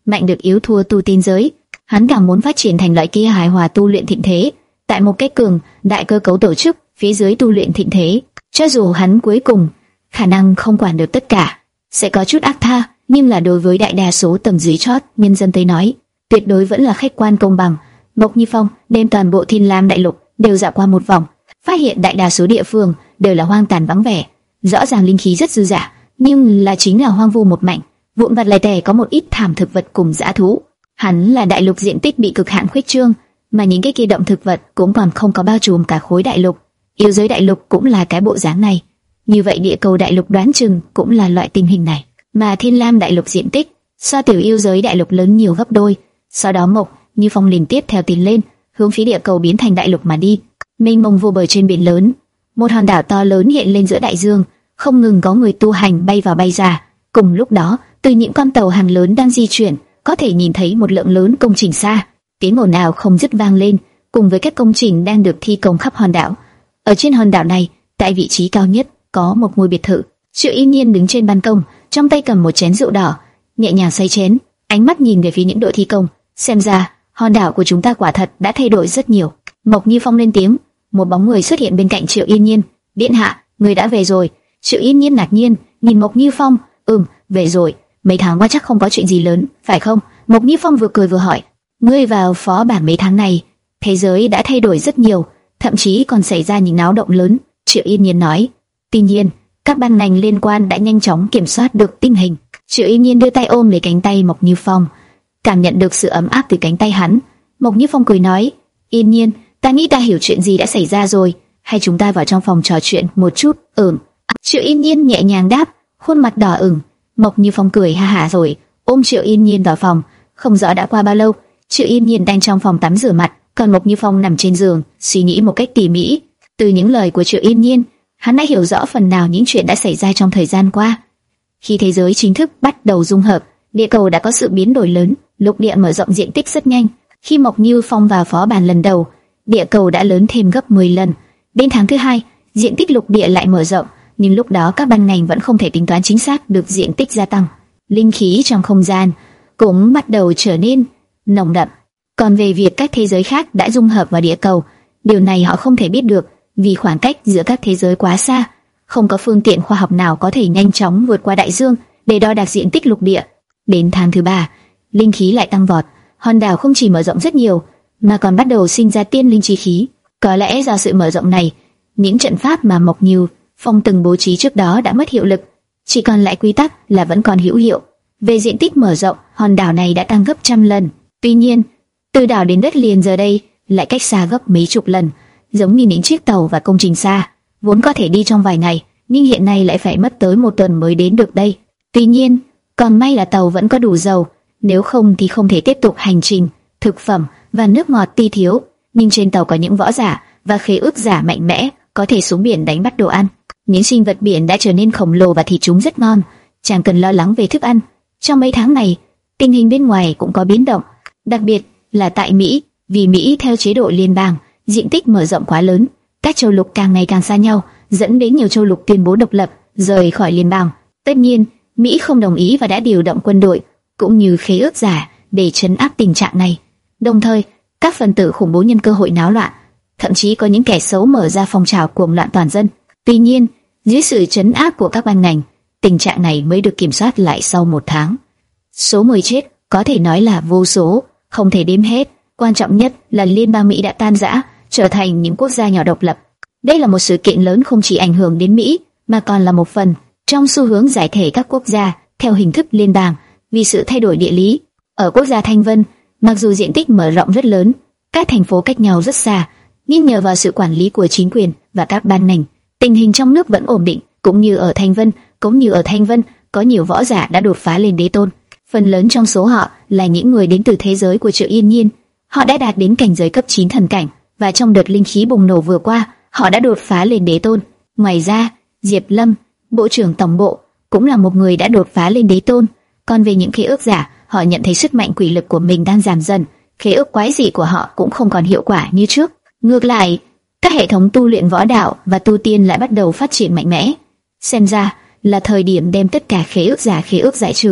mạnh được yếu thua tu tiên giới. Hắn càng muốn phát triển thành loại kia hài hòa tu luyện thịnh thế, tại một cái cường đại cơ cấu tổ chức phía dưới tu luyện thịnh thế. Cho dù hắn cuối cùng khả năng không quản được tất cả, sẽ có chút ác tha, nhưng là đối với đại đa số tầng dưới chót nhân dân tới nói, tuyệt đối vẫn là khách quan công bằng. Mộc Như Phong đem toàn bộ Thiên Lam đại lục đều dạo qua một vòng, phát hiện đại đa số địa phương đều là hoang tàn vắng vẻ, rõ ràng linh khí rất dư dả, nhưng là chính là hoang vu một mảnh, vụn vặt lẻ tẻ có một ít thảm thực vật cùng dã thú. Hắn là đại lục diện tích bị cực hạn khuếch trương, mà những cái kia động thực vật cũng còn không có bao trùm cả khối đại lục. Yêu giới đại lục cũng là cái bộ dáng này, như vậy địa cầu đại lục đoán chừng cũng là loại tình hình này. Mà Thiên Lam đại lục diện tích so tiểu yêu giới đại lục lớn nhiều gấp đôi. Sau đó Mộc Như Phong liền tiếp theo tiến lên, hướng phía địa cầu biến thành đại lục mà đi. Mênh mông vô bờ trên biển lớn, một hòn đảo to lớn hiện lên giữa đại dương, không ngừng có người tu hành bay vào bay ra. Cùng lúc đó, từ những con tàu hàng lớn đang di chuyển, có thể nhìn thấy một lượng lớn công trình xa, tiếng ồn ào không dứt vang lên, cùng với các công trình đang được thi công khắp hòn đảo. Ở trên hòn đảo này, tại vị trí cao nhất có một ngôi biệt thự. Triệu Yên Nhiên đứng trên ban công, trong tay cầm một chén rượu đỏ, nhẹ nhàng xoay chén, ánh mắt nhìn về phía những đội thi công. Xem ra hòn đảo của chúng ta quả thật đã thay đổi rất nhiều. Mộc Như Phong lên tiếng, một bóng người xuất hiện bên cạnh Triệu Yên Nhiên. Điện hạ, người đã về rồi. Triệu Yên Nhiên ngạc nhiên nhìn Mộc Như Phong. Ừm, về rồi. Mấy tháng qua chắc không có chuyện gì lớn, phải không? Mộc Như Phong vừa cười vừa hỏi. Ngươi vào phó bản mấy tháng này, thế giới đã thay đổi rất nhiều, thậm chí còn xảy ra những náo động lớn. Triệu Yên Nhiên nói. Tuy nhiên, các ban ngành liên quan đã nhanh chóng kiểm soát được tình hình. Triệu Yên Nhiên đưa tay ôm lấy cánh tay Mộc Như Phong, cảm nhận được sự ấm áp từ cánh tay hắn. Mộc Như Phong cười nói, Yên Nhiên, ta nghĩ ta hiểu chuyện gì đã xảy ra rồi, hay chúng ta vào trong phòng trò chuyện một chút? Ừm. Triệu Yên Nhiên nhẹ nhàng đáp, khuôn mặt đỏ ửng. Mộc Như Phong cười ha hả rồi ôm Triệu Yên Nhiên vào phòng. Không rõ đã qua bao lâu, Triệu Yên Nhiên đang trong phòng tắm rửa mặt, còn Mộc Như Phong nằm trên giường suy nghĩ một cách tỉ mỉ. Từ những lời của Triệu Yên Nhiên, hắn đã hiểu rõ phần nào những chuyện đã xảy ra trong thời gian qua. Khi thế giới chính thức bắt đầu dung hợp, địa cầu đã có sự biến đổi lớn, lục địa mở rộng diện tích rất nhanh. Khi Mộc Như Phong vào phó bản lần đầu, địa cầu đã lớn thêm gấp mười lần. Đến tháng thứ hai, diện tích lục địa lại mở rộng, nhưng lúc đó các ban ngành vẫn không thể tính toán chính xác được diện tích gia tăng. Linh khí trong không gian cũng bắt đầu trở nên nồng đậm. Còn về việc các thế giới khác đã dung hợp vào địa cầu, điều này họ không thể biết được, vì khoảng cách giữa các thế giới quá xa, không có phương tiện khoa học nào có thể nhanh chóng vượt qua đại dương để đo đạc diện tích lục địa. Đến tháng thứ ba, linh khí lại tăng vọt, hòn đảo không chỉ mở rộng rất nhiều, mà còn bắt đầu sinh ra tiên linh chi khí. Có lẽ do sự mở rộng này, những trận pháp mà Mộc Như Phong từng bố trí trước đó đã mất hiệu lực, chỉ còn lại quy tắc là vẫn còn hữu hiệu. Về diện tích mở rộng, hòn đảo này đã tăng gấp trăm lần. Tuy nhiên, từ đảo đến đất liền giờ đây lại cách xa gấp mấy chục lần, giống như những chiếc tàu và công trình xa, vốn có thể đi trong vài ngày, nhưng hiện nay lại phải mất tới một tuần mới đến được đây. Tuy nhiên, còn may là tàu vẫn có đủ dầu, nếu không thì không thể tiếp tục hành trình. Thực phẩm và nước ngọt ti thiếu, nhưng trên tàu có những võ giả và khế ước giả mạnh mẽ, có thể xuống biển đánh bắt đồ ăn. Những sinh vật biển đã trở nên khổng lồ và thịt chúng rất ngon, chẳng cần lo lắng về thức ăn. Trong mấy tháng này, tình hình bên ngoài cũng có biến động, đặc biệt là tại Mỹ, vì Mỹ theo chế độ liên bang, diện tích mở rộng quá lớn, các châu lục càng ngày càng xa nhau, dẫn đến nhiều châu lục tuyên bố độc lập, rời khỏi liên bang. Tất nhiên, Mỹ không đồng ý và đã điều động quân đội cũng như khế ước giả để trấn áp tình trạng này. Đồng thời, các phần tử khủng bố nhân cơ hội náo loạn, thậm chí có những kẻ xấu mở ra phong trào cuồng loạn toàn dân. Tuy nhiên, dưới sự trấn áp của các ban ngành, tình trạng này mới được kiểm soát lại sau một tháng. Số người chết có thể nói là vô số, không thể đếm hết. Quan trọng nhất là liên bang Mỹ đã tan rã, trở thành những quốc gia nhỏ độc lập. Đây là một sự kiện lớn không chỉ ảnh hưởng đến Mỹ, mà còn là một phần trong xu hướng giải thể các quốc gia theo hình thức liên bang vì sự thay đổi địa lý. Ở quốc gia Thanh Vân, mặc dù diện tích mở rộng rất lớn, các thành phố cách nhau rất xa, nhưng nhờ vào sự quản lý của chính quyền và các ban ngành, tình hình trong nước vẫn ổn định. Cũng như ở Thanh Vân, cũng như ở Thanh Vân, có nhiều võ giả đã đột phá lên đế tôn. Phần lớn trong số họ là những người đến từ thế giới của Triệu Yên Nhiên. Họ đã đạt đến cảnh giới cấp chín thần cảnh, và trong đợt linh khí bùng nổ vừa qua, họ đã đột phá lên đế tôn. Ngoài ra, Diệp Lâm, bộ trưởng tổng bộ, cũng là một người đã đột phá lên đế tôn. Còn về những khế ước giả, họ nhận thấy sức mạnh quỷ lực của mình đang giảm dần, khế ước quái dị của họ cũng không còn hiệu quả như trước. Ngược lại, các hệ thống tu luyện võ đạo và tu tiên lại bắt đầu phát triển mạnh mẽ. Xem ra là thời điểm đem tất cả khế ước giả khế ước giải trừ.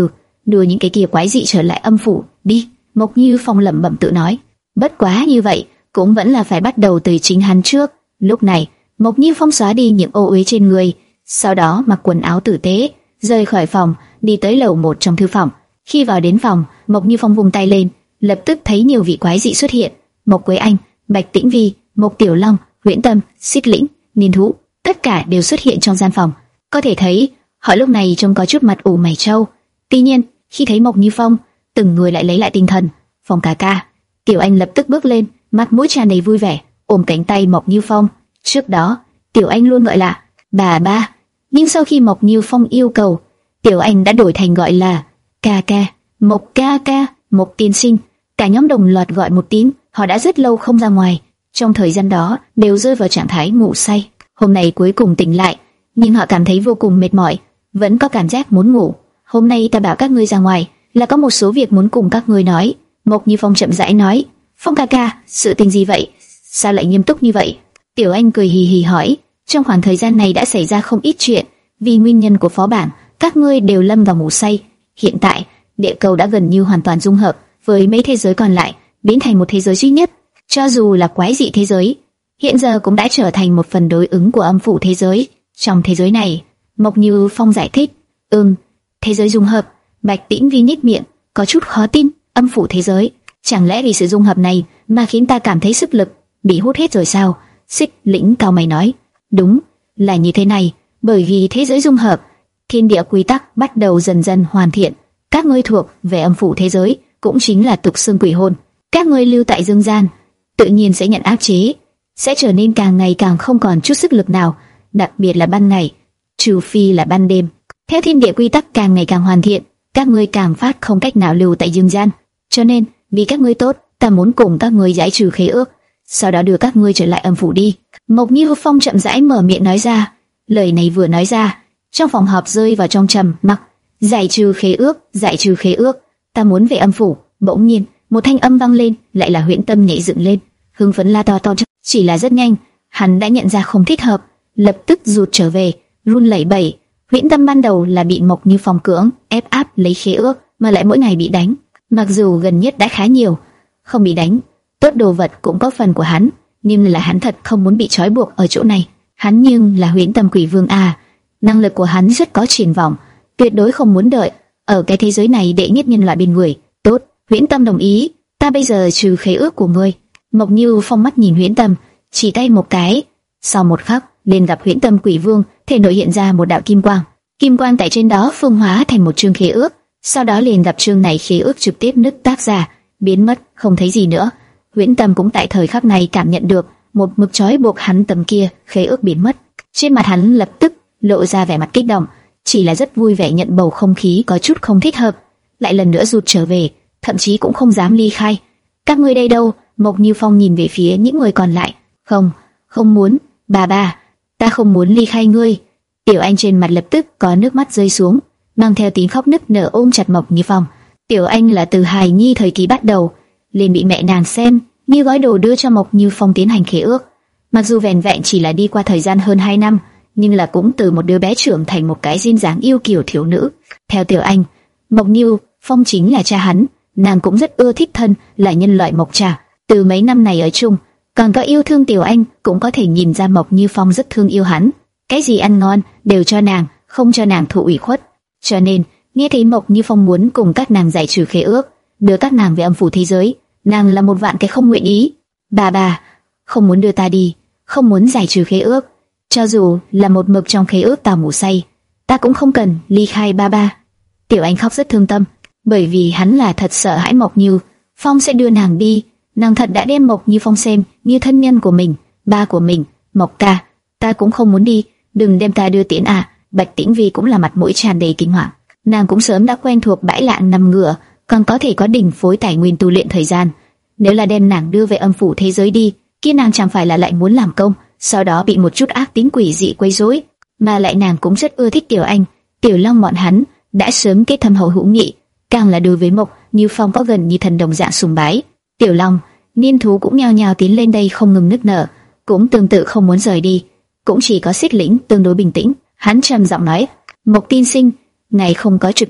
đưa những cái kia quái dị trở lại âm phủ đi. Mộc Như Phong lẩm bẩm tự nói. Bất quá như vậy cũng vẫn là phải bắt đầu từ chính hắn trước. Lúc này Mộc Như Phong xóa đi những ô uế trên người, sau đó mặc quần áo tử tế, rời khỏi phòng, đi tới lầu một trong thư phòng. Khi vào đến phòng, Mộc Như Phong vung tay lên, lập tức thấy nhiều vị quái dị xuất hiện. Mộc Quế Anh, Bạch Tĩnh Vi, Mộc Tiểu Long, Huyễn Tâm, Xích Lĩnh, Niên Thú, tất cả đều xuất hiện trong gian phòng. Có thể thấy họ lúc này trông có chút mặt ủ mày trâu. Tuy nhiên khi thấy Mộc Như Phong, từng người lại lấy lại tinh thần. Phong ca ca. Tiểu Anh lập tức bước lên, mặt mũi tràn đầy vui vẻ, ôm cánh tay Mộc Như Phong. Trước đó Tiểu Anh luôn gọi là bà ba, nhưng sau khi Mộc Như Phong yêu cầu, Tiểu Anh đã đổi thành gọi là ca ca. Mộc ca ca, Mộc tiên sinh. Cả nhóm đồng loạt gọi một tiếng. Họ đã rất lâu không ra ngoài, trong thời gian đó đều rơi vào trạng thái ngủ say. Hôm nay cuối cùng tỉnh lại, nhưng họ cảm thấy vô cùng mệt mỏi, vẫn có cảm giác muốn ngủ. Hôm nay ta bảo các ngươi ra ngoài là có một số việc muốn cùng các ngươi nói. Mộc Như Phong chậm rãi nói. Phong ca ca, sự tình gì vậy? Sao lại nghiêm túc như vậy? Tiểu Anh cười hì hì hỏi. Trong khoảng thời gian này đã xảy ra không ít chuyện, vì nguyên nhân của phó bản, các ngươi đều lâm vào ngủ say. Hiện tại địa cầu đã gần như hoàn toàn dung hợp với mấy thế giới còn lại, biến thành một thế giới duy nhất. Cho dù là quái dị thế giới, hiện giờ cũng đã trở thành một phần đối ứng của âm phủ thế giới. Trong thế giới này, Mộc Như Phong giải thích. Ừm, thế giới dung hợp. Bạch Tĩnh Vi nhếch miệng, có chút khó tin. Âm phủ thế giới, chẳng lẽ vì sự dung hợp này mà khiến ta cảm thấy sức lực bị hút hết rồi sao? Xích Lĩnh cao mày nói. Đúng là như thế này, bởi vì thế giới dung hợp, thiên địa quy tắc bắt đầu dần dần hoàn thiện. Các ngươi thuộc về âm phủ thế giới, cũng chính là tục xương quỷ hồn. Các ngươi lưu tại dương gian, tự nhiên sẽ nhận áp chế, sẽ trở nên càng ngày càng không còn chút sức lực nào, đặc biệt là ban ngày, trừ phi là ban đêm. Theo thiên địa quy tắc càng ngày càng hoàn thiện, các ngươi càng phát không cách nào lưu tại dương gian. Cho nên, vì các ngươi tốt, ta muốn cùng các ngươi giải trừ khế ước, sau đó đưa các ngươi trở lại âm phủ đi. Mộc Như Phong chậm rãi mở miệng nói ra. Lời này vừa nói ra, trong phòng họp rơi vào trong trầm mặc. Giải trừ khế ước, giải trừ khế ước, ta muốn về âm phủ. Bỗng nhiên, một thanh âm vang lên, lại là Huyễn Tâm nhảy dựng lên, hưng phấn la to to. Chỉ là rất nhanh, hắn đã nhận ra không thích hợp, lập tức rụt trở về, run lẩy bẩy. Huyễn Tâm ban đầu là bị Mộc Như Phong cưỡng ép áp lấy khế ước, mà lại mỗi ngày bị đánh. Mặc dù gần nhất đã khá nhiều, không bị đánh, tốt đồ vật cũng có phần của hắn, nhưng là hắn thật không muốn bị trói buộc ở chỗ này. Hắn nhưng là Huyễn Tâm Quỷ Vương à, năng lực của hắn rất có triển vọng, tuyệt đối không muốn đợi ở cái thế giới này đệ nhất nhân loại bên người. Tốt, Huyễn Tâm đồng ý, ta bây giờ trừ khế ước của ngươi. Mộc Như Phong mắt nhìn Huyễn Tâm, chỉ tay một cái. Sau một khắc, liền gặp Huyễn Tâm Quỷ Vương thể nội hiện ra một đạo kim quang, kim quang tại trên đó phương hóa thành một chương khế ước. Sau đó liền gặp chương này khế ước trực tiếp nứt tác ra, biến mất, không thấy gì nữa. Huyễn Tâm cũng tại thời khắc này cảm nhận được một mực trói buộc hắn tầm kia khế ước biến mất. Trên mặt hắn lập tức lộ ra vẻ mặt kích động, chỉ là rất vui vẻ nhận bầu không khí có chút không thích hợp, lại lần nữa rụt trở về, thậm chí cũng không dám ly khai. Các ngươi đây đâu? Mộc Như Phong nhìn về phía những người còn lại. Không, không muốn, bà bà, ta không muốn ly khai ngươi. Tiểu Anh trên mặt lập tức có nước mắt rơi xuống, mang theo tiếng khóc nức nở ôm chặt Mộc Như Phong. Tiểu Anh là từ hài nhi thời kỳ bắt đầu liền bị mẹ nàng xem như gói đồ đưa cho Mộc Như Phong tiến hành khế ước. Mặc dù vẻn vẹn chỉ là đi qua thời gian hơn hai năm, nhưng là cũng từ một đứa bé trưởng thành một cái duyên dáng yêu kiều thiếu nữ. Theo Tiểu Anh, Mộc Như Phong chính là cha hắn, nàng cũng rất ưa thích thân là nhân loại Mộc Trà. Từ mấy năm này ở chung, còn có yêu thương Tiểu Anh, cũng có thể nhìn ra Mộc Như Phong rất thương yêu hắn. Cái gì ăn ngon đều cho nàng, không cho nàng thụ ủy khuất. Cho nên, nghe thấy Mộc Như Phong muốn cùng các nàng giải trừ khế ước, đưa các nàng về âm phủ thế giới, nàng là một vạn cái không nguyện ý. Bà bà, không muốn đưa ta đi, không muốn giải trừ khế ước. Cho dù là một mực trong khế ước ta ngủ say, ta cũng không cần ly khai ba ba. Tiểu Anh khóc rất thương tâm, bởi vì hắn là thật sợ hãi Mộc Như Phong sẽ đưa nàng đi. Nàng thật đã đem Mộc Như Phong xem như thân nhân của mình, ba của mình. Mộc ca, ta cũng không muốn đi, đừng đem ta đưa tiễn à. Bạch Tĩnh Vi cũng là mặt mũi tràn đầy kinh hoàng. Nàng cũng sớm đã quen thuộc bãi lạng nằm ngửa, còn có thể có đỉnh phối tài nguyên tu luyện thời gian. Nếu là đem nàng đưa về âm phủ thế giới đi, kia nàng chẳng phải là lại muốn làm công, sau đó bị một chút ác tính quỷ dị quấy rối. Mà lại nàng cũng rất ưa thích Tiểu Anh, Tiểu Long bọn hắn đã sớm kết thâm hậu hữu nghị, càng là đối với Mộc Như Phong có gần như thần đồng dạng sùng bái. Tiểu Long, Niên Thú cũng nhao nhao tiến lên đây không ngừng nức nở, cũng tương tự không muốn rời đi. Cũng chỉ có Xích Lĩnh tương đối bình tĩnh, hắn trầm giọng nói: "Mộc tiên sinh, ngài không có trực tiếp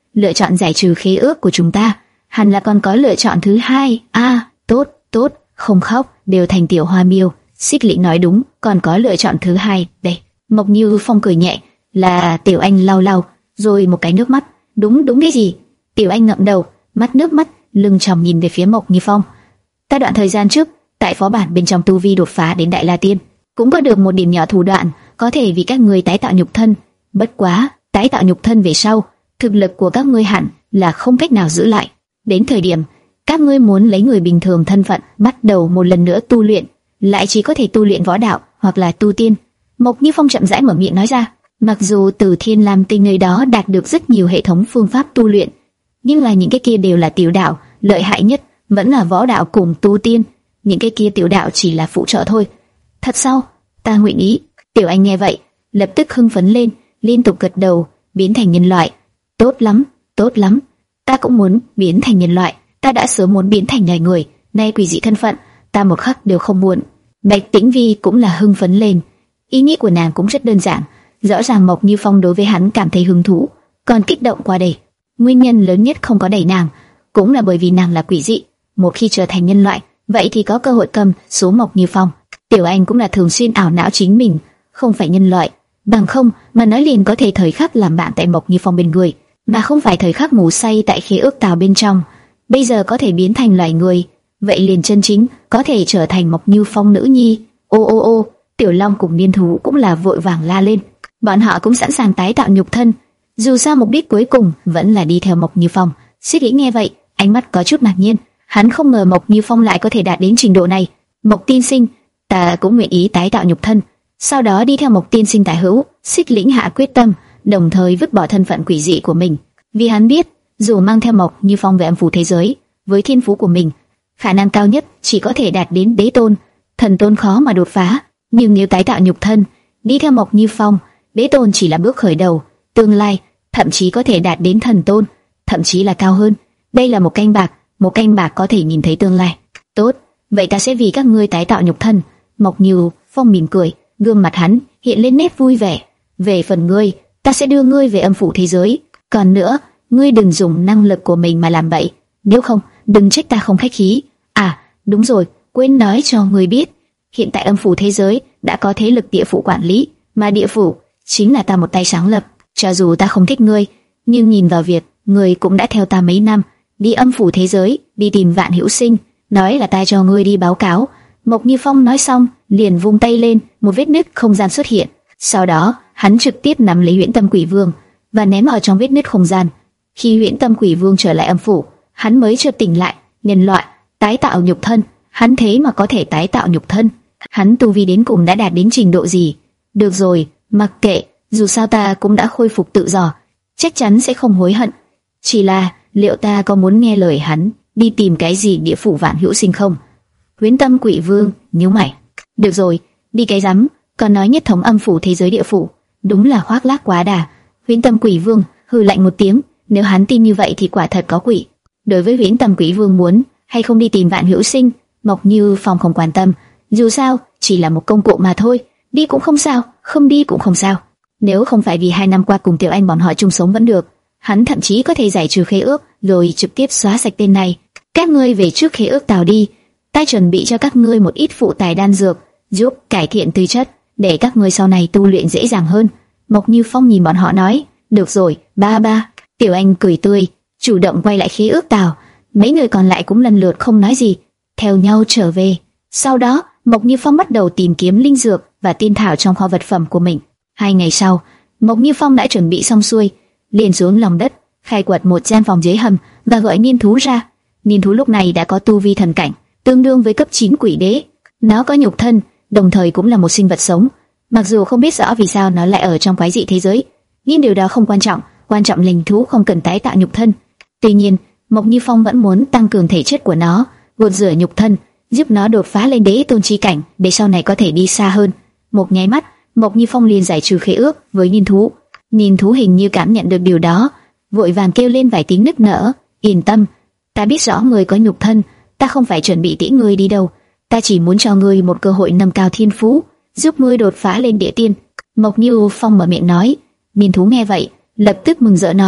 lựa chọn giải trừ khế ước của chúng ta, hẳn là còn có lựa chọn thứ hai. A, à, tốt, tốt, không khóc, đều thành tiểu hoa miêu. Xích Lĩnh nói đúng, còn có lựa chọn thứ hai. Đây, Mộc Như Phong cười nhẹ, là Tiểu Anh lau lau, rồi một cái nước mắt. Đúng, đúng cái gì? Tiểu Anh ngậm đầu, mắt nước mắt, lưng tròng nhìn về phía Mộc Như Phong. Ta đoạn thời gian trước, tại phó bản bên trong tu vi đột phá đến Đại La Tiên, cũng có được một điểm nhỏ thủ đoạn, có thể vì các ngươi tái tạo nhục thân. Bất quá, tái tạo nhục thân về sau, thực lực của các ngươi hẳn là không cách nào giữ lại. Đến thời điểm các ngươi muốn lấy người bình thường thân phận bắt đầu một lần nữa tu luyện, lại chỉ có thể tu luyện võ đạo hoặc là tu tiên. Mộc Như Phong chậm rãi mở miệng nói ra. Mặc dù từ Thiên Lam Tinh nơi đó đạt được rất nhiều hệ thống phương pháp tu luyện, nhưng là những cái kia đều là tiểu đạo, lợi hại nhất vẫn là võ đạo cùng tu tiên. Những cái kia tiểu đạo chỉ là phụ trợ thôi. Thật sao? Ta nguyện ý. Tiểu Anh nghe vậy, lập tức hưng phấn lên, liên tục gật đầu, biến thành nhân loại. Tốt lắm, tốt lắm. Ta cũng muốn biến thành nhân loại. Ta đã sớm muốn biến thành loài người, nay quỷ dị thân phận, ta một khắc đều không muốn. Bạch Tĩnh Vi cũng là hưng phấn lên. Ý nghĩ của nàng cũng rất đơn giản. Rõ ràng Mộc Như Phong đối với hắn cảm thấy hứng thú, còn kích động qua đây. Nguyên nhân lớn nhất không có đẩy nàng, cũng là bởi vì nàng là quỷ dị. Một khi trở thành nhân loại, vậy thì có cơ hội cầm số Mộc Như Phong. Tiểu Anh cũng là thường xuyên ảo não chính mình không phải nhân loại, bằng không mà nói liền có thể thời khắc làm bạn tại Mộc Như Phong bên người, mà không phải thời khắc ngủ say tại khế ước tàu bên trong. Bây giờ có thể biến thành loài người, vậy liền chân chính có thể trở thành Mộc Như Phong nữ nhi. Ô ô ô, Tiểu Long cùng Niên Thú cũng là vội vàng la lên. Bọn họ cũng sẵn sàng tái tạo nhục thân, dù sao mục đích cuối cùng vẫn là đi theo Mộc Như Phong. Xích Lĩnh nghe vậy, ánh mắt có chút ngạc nhiên, hắn không ngờ Mộc Như Phong lại có thể đạt đến trình độ này. Mộc tiên sinh, ta cũng nguyện ý tái tạo nhục thân, sau đó đi theo Mộc tiên sinh tả hữu. Xích Lĩnh hạ quyết tâm, đồng thời vứt bỏ thân phận quỷ dị của mình, vì hắn biết, dù mang theo Mộc Như Phong về âm phủ thế giới, với thiên phú của mình, khả năng cao nhất chỉ có thể đạt đến đế tôn, thần tôn khó mà đột phá. Nhưng nếu tái tạo nhục thân, đi theo Mộc Như Phong, đế tôn chỉ là bước khởi đầu, tương lai thậm chí có thể đạt đến thần tôn, thậm chí là cao hơn. Đây là một canh bạc, một canh bạc có thể nhìn thấy tương lai. Tốt, vậy ta sẽ vì các ngươi tái tạo nhục thân. Mộc Như Phong mỉm cười, gương mặt hắn hiện lên nét vui vẻ. Về phần ngươi, ta sẽ đưa ngươi về âm phủ thế giới. Còn nữa, ngươi đừng dùng năng lực của mình mà làm bậy, nếu không, đừng trách ta không khách khí. À, đúng rồi, quên nói cho ngươi biết, hiện tại âm phủ thế giới đã có thế lực địa phủ quản lý, mà địa phủ chính là ta một tay sáng lập. Cho dù ta không thích ngươi, nhưng nhìn vào việc ngươi cũng đã theo ta mấy năm, đi âm phủ thế giới, đi tìm Vạn Hữu Sinh, nói là ta cho ngươi đi báo cáo. Mộc Như Phong nói xong, liền vung tay lên, một vết nứt không gian xuất hiện. Sau đó, hắn trực tiếp nắm lấy Huyễn Tâm Quỷ Vương và ném ở trong vết nứt không gian. Khi Huyễn Tâm Quỷ Vương trở lại âm phủ, hắn mới chợt tỉnh lại. Nhân loại tái tạo nhục thân, hắn thế mà có thể tái tạo nhục thân. Hắn tu vi đến cùng đã đạt đến trình độ gì? Được rồi, mặc kệ, dù sao ta cũng đã khôi phục tự do, chắc chắn sẽ không hối hận. Chỉ là, liệu ta có muốn nghe lời hắn đi tìm cái gì địa phủ Vạn Hữu Sinh không? Huyễn Tâm Quỷ Vương nhíu mày. Được rồi, đi cái rắm, còn nói nhất thống âm phủ thế giới địa phủ, đúng là khoác lác quá đà. Huyễn Tâm Quỷ Vương hừ lạnh một tiếng, nếu hắn tin như vậy thì quả thật có quỷ. Đối với Huyễn Tâm Quỷ Vương muốn hay không đi tìm Vạn Hữu Sinh, Mộc Như Phong không quan tâm, dù sao chỉ là một công cụ mà thôi, đi cũng không sao, không đi cũng không sao. Nếu không phải vì hai năm qua cùng Tiểu Anh bọn họ chung sống vẫn được, hắn thậm chí có thể giải trừ khế ước rồi trực tiếp xóa sạch tên này. Các ngươi về trước khế ước tàu đi, ta chuẩn bị cho các ngươi một ít phụ tài đan dược, giúp cải thiện tư chất, để các ngươi sau này tu luyện dễ dàng hơn. Mộc Như Phong nhìn bọn họ nói, được rồi, ba ba. Tiểu Anh cười tươi, chủ động quay lại khế ước tàu. Mấy người còn lại cũng lần lượt không nói gì, theo nhau trở về. Sau đó, Mộc Như Phong bắt đầu tìm kiếm linh dược và tiên thảo trong kho vật phẩm của mình. Hai ngày sau, Mộc Như Phong đã chuẩn bị xong xuôi, liền xuống lòng đất, khai quật một gian phòng dưới hầm và gọi Niên Thú ra. Niên Thú lúc này đã có tu vi thần cảnh, tương đương với cấp chín quỷ đế. Nó có nhục thân, đồng thời cũng là một sinh vật sống. Mặc dù không biết rõ vì sao nó lại ở trong quái dị thế giới, nhưng điều đó không quan trọng, quan trọng là Niên Thú không cần tái tạo nhục thân. Tuy nhiên, Mộc Như Phong vẫn muốn tăng cường thể chất của nó, gột rửa nhục thân, giúp nó đột phá lên đế tôn chi cảnh, để sau này có thể đi xa hơn. Một nháy mắt, Mộc Như Phong liền giải trừ khế ước với Niên Thú. Niên Thú hình như cảm nhận được điều đó, vội vàng kêu lên vài tiếng nức nở. Yên tâm, ta biết rõ ngươi có nhục thân, ta không phải chuẩn bị tiễn ngươi đi đâu, ta chỉ muốn cho ngươi một cơ hội nâng cao thiên phú, giúp ngươi đột phá lên địa tiên. Mộc Như Phong mở miệng nói. Niên Thú nghe vậy, lập tức mừng rỡ nói,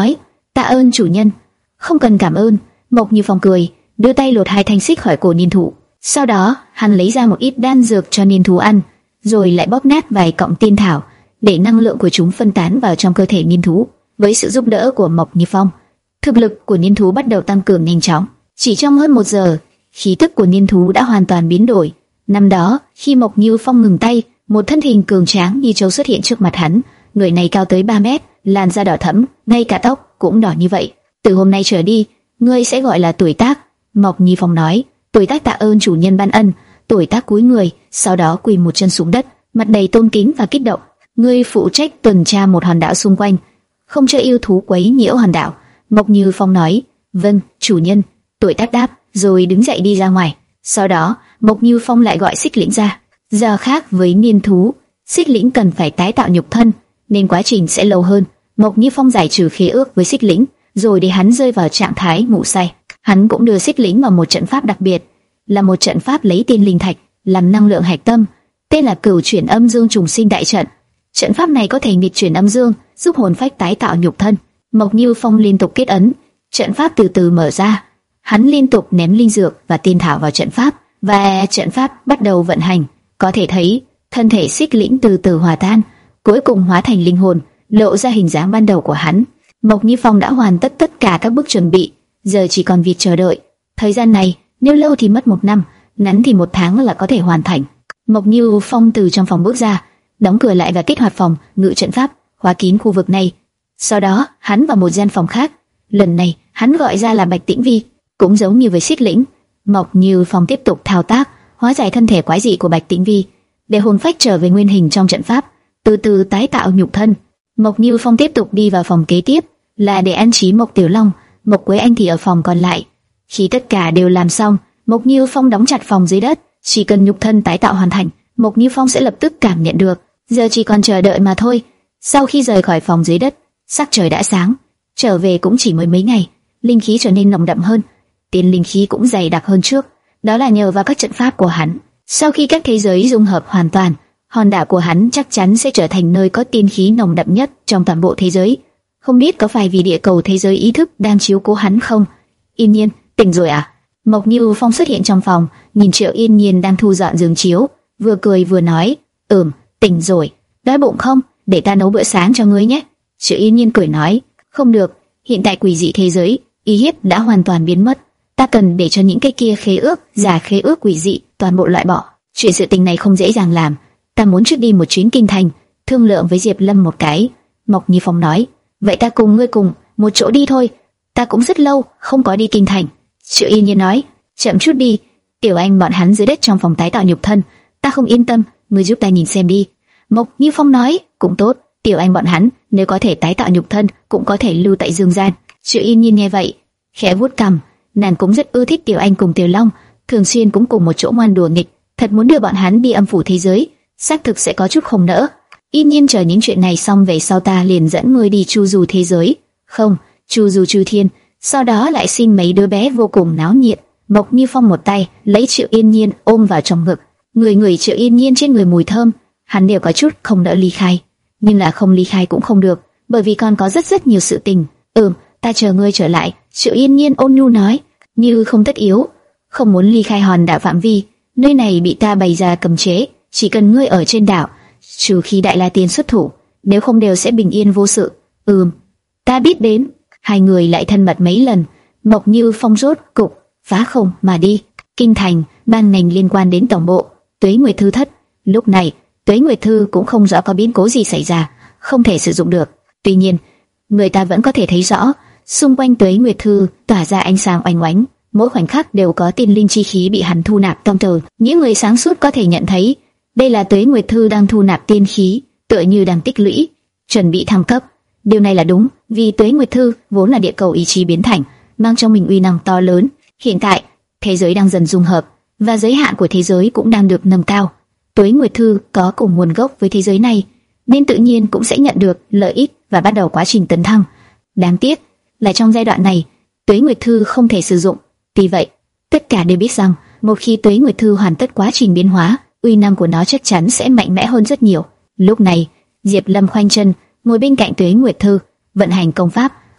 Tạ ơn chủ nhân. Không cần cảm ơn. Mộc Như Phong cười, đưa tay lột hai thanh xích khỏi cổ niên thú. Sau đó, hắn lấy ra một ít đan dược cho niên thú ăn, rồi lại bóp nát vài cọng tiên thảo, để năng lượng của chúng phân tán vào trong cơ thể niên thú. Với sự giúp đỡ của Mộc Như Phong, thực lực của niên thú bắt đầu tăng cường nhanh chóng. Chỉ trong hơn một giờ, khí tức của niên thú đã hoàn toàn biến đổi. Năm đó, khi Mộc Như Phong ngừng tay, một thân hình cường tráng như trâu xuất hiện trước mặt hắn. Người này cao tới ba mét, làn da đỏ thẫm, ngay cả tóc cũng đỏ như vậy. Từ hôm nay trở đi, ngươi sẽ gọi là Tuổi Tác. Mộc Như Phong nói. Tuổi Tác tạ ơn chủ nhân ban ân. Tuổi Tác cúi người, sau đó quỳ một chân xuống đất, mặt đầy tôn kính và kích động. Ngươi phụ trách tuần tra một hòn đảo xung quanh, không cho yêu thú quấy nhiễu hòn đảo. Mộc Như Phong nói. Vâng, chủ nhân. Tuổi Tác đáp, rồi đứng dậy đi ra ngoài. Sau đó, Mộc Như Phong lại gọi Xích Lĩnh ra. Giờ khác với niên thú, Xích Lĩnh cần phải tái tạo nhục thân, nên quá trình sẽ lâu hơn. Mộc Như Phong giải trừ khế ước với Xích Lĩnh, rồi để hắn rơi vào trạng thái ngủ say. Hắn cũng đưa Xích Lĩnh vào một trận pháp đặc biệt, là một trận pháp lấy tiên linh thạch làm năng lượng hạch tâm, tên là Cửu Chuyển Âm Dương Trùng Sinh Đại Trận. Trận pháp này có thể nghịch chuyển âm dương, giúp hồn phách tái tạo nhục thân. Mộc Như Phong liên tục kết ấn, trận pháp từ từ mở ra. Hắn liên tục ném linh dược và tiên thảo vào trận pháp, và trận pháp bắt đầu vận hành. Có thể thấy, thân thể Xích Lĩnh từ từ hòa tan, cuối cùng hóa thành linh hồn, lộ ra hình dáng ban đầu của hắn. Mộc Như Phong đã hoàn tất tất cả các bước chuẩn bị, giờ chỉ còn việc chờ đợi. Thời gian này, nếu lâu thì mất một năm, ngắn thì một tháng là có thể hoàn thành. Mộc Như Phong từ trong phòng bước ra, đóng cửa lại và kích hoạt phòng ngự trận pháp, khóa kín khu vực này. Sau đó, hắn vào một gian phòng khác. Lần này, hắn gọi ra là Bạch Tĩnh Vi, cũng giống như với Xích Lĩnh. Mộc Như Phong tiếp tục thao tác, hóa giải thân thể quái dị của Bạch Tĩnh Vi, để hồn phách trở về nguyên hình trong trận pháp, từ từ tái tạo nhục thân. Mộc Như Phong tiếp tục đi vào phòng kế tiếp, là để an trí Mộc Tiểu Long. Mộc Quế Anh thì ở phòng còn lại. Khi tất cả đều làm xong, Mộc Như Phong đóng chặt phòng dưới đất. Chỉ cần nhục thân tái tạo hoàn thành, Mộc Như Phong sẽ lập tức cảm nhận được. Giờ chỉ còn chờ đợi mà thôi. Sau khi rời khỏi phòng dưới đất, sắc trời đã sáng. Trở về cũng chỉ mới mấy ngày, linh khí trở nên nồng đậm hơn, tiên linh khí cũng dày đặc hơn trước. Đó là nhờ vào các trận pháp của hắn. Sau khi các thế giới dung hợp hoàn toàn, hòn đảo của hắn chắc chắn sẽ trở thành nơi có tiên khí nồng đậm nhất trong toàn bộ thế giới. Không biết có phải vì địa cầu thế giới ý thức đang chiếu cố hắn không? Yên Nhiên, tỉnh rồi à? Mộc Như Phong xuất hiện trong phòng, nhìn Triệu Yên Nhiên đang thu dọn giường chiếu, vừa cười vừa nói, ừm, tỉnh rồi. Đói bụng không? Để ta nấu bữa sáng cho ngươi nhé. Triệu Yên Nhiên cười nói, không được, hiện tại quỷ dị thế giới uy hiếp đã hoàn toàn biến mất. Ta cần để cho những cái kia khế ước, giả khế ước quỷ dị toàn bộ loại bỏ. Chuyện sự tình này không dễ dàng làm. Ta muốn trước đi một chuyến kinh thành, thương lượng với Diệp Lâm một cái. Mộc Như Phong nói, vậy ta cùng ngươi cùng một chỗ đi thôi. Ta cũng rất lâu không có đi kinh thành. Triệu Yên Nhiên nói, chậm chút đi. Tiểu Anh bọn hắn dưới đất trong phòng tái tạo nhục thân, ta không yên tâm, ngươi giúp ta nhìn xem đi. Mộc Như Phong nói, cũng tốt. Tiểu Anh bọn hắn nếu có thể tái tạo nhục thân, cũng có thể lưu tại dương gian. Triệu Yên Nhiên nghe vậy, khẽ vuốt cằm. Nàng cũng rất ưa thích Tiểu Anh cùng Tiểu Long, thường xuyên cũng cùng một chỗ ngoan đùa nghịch. Thật muốn đưa bọn hắn đi âm phủ thế giới, xác thực sẽ có chút không nỡ. Yên Nhiên, chờ những chuyện này xong về sau ta liền dẫn ngươi đi chu du thế giới. Không, chu du chư thiên, sau đó lại xin mấy đứa bé vô cùng náo nhiệt. Mộc Như Phong một tay lấy Triệu Yên Nhiên ôm vào trong ngực, người người Triệu Yên Nhiên trên người mùi thơm. Hắn đều có chút không nỡ ly khai, nhưng là không ly khai cũng không được, bởi vì còn có rất rất nhiều sự tình. Ừm, ta chờ ngươi trở lại. Triệu Yên Nhiên ôn nhu nói, như không tất yếu, không muốn ly khai hòn đảo phạm vi. Nơi này bị ta bày ra cấm chế, chỉ cần ngươi ở trên đảo, trừ khi Đại La Tiên xuất thủ, nếu không đều sẽ bình yên vô sự. Ừm, ta biết đến. Hai người lại thân mật mấy lần. Mộc Như Phong rốt cục phá không mà đi. Kinh thành, ban ngành liên quan đến tổng bộ, Tuế Nguyệt Thư thất. Lúc này, Tuế Nguyệt Thư cũng không rõ có biến cố gì xảy ra, không thể sử dụng được. Tuy nhiên, người ta vẫn có thể thấy rõ, xung quanh Tuế Nguyệt Thư tỏa ra ánh sáng oanh oánh, mỗi khoảnh khắc đều có tiên linh chi khí bị hắn thu nạp trong từ. Những người sáng suốt có thể nhận thấy, đây là Tuế Nguyệt Thư đang thu nạp tiên khí, tựa như đang tích lũy, chuẩn bị thăng cấp. Điều này là đúng, vì Tuế Nguyệt Thư vốn là địa cầu ý chí biến thành, mang trong mình uy năng to lớn. Hiện tại, thế giới đang dần dung hợp, và giới hạn của thế giới cũng đang được nâng cao. Tuế Nguyệt Thư có cùng nguồn gốc với thế giới này, nên tự nhiên cũng sẽ nhận được lợi ích và bắt đầu quá trình tấn thăng. Đáng tiếc là trong giai đoạn này, Tuế Nguyệt Thư không thể sử dụng. Vì vậy, tất cả đều biết rằng một khi Tuế Nguyệt Thư hoàn tất quá trình biến hóa, uy năng của nó chắc chắn sẽ mạnh mẽ hơn rất nhiều. Lúc này, Diệp Lâm khoanh chân ngồi bên cạnh Tuế Nguyệt Thư, vận hành công pháp,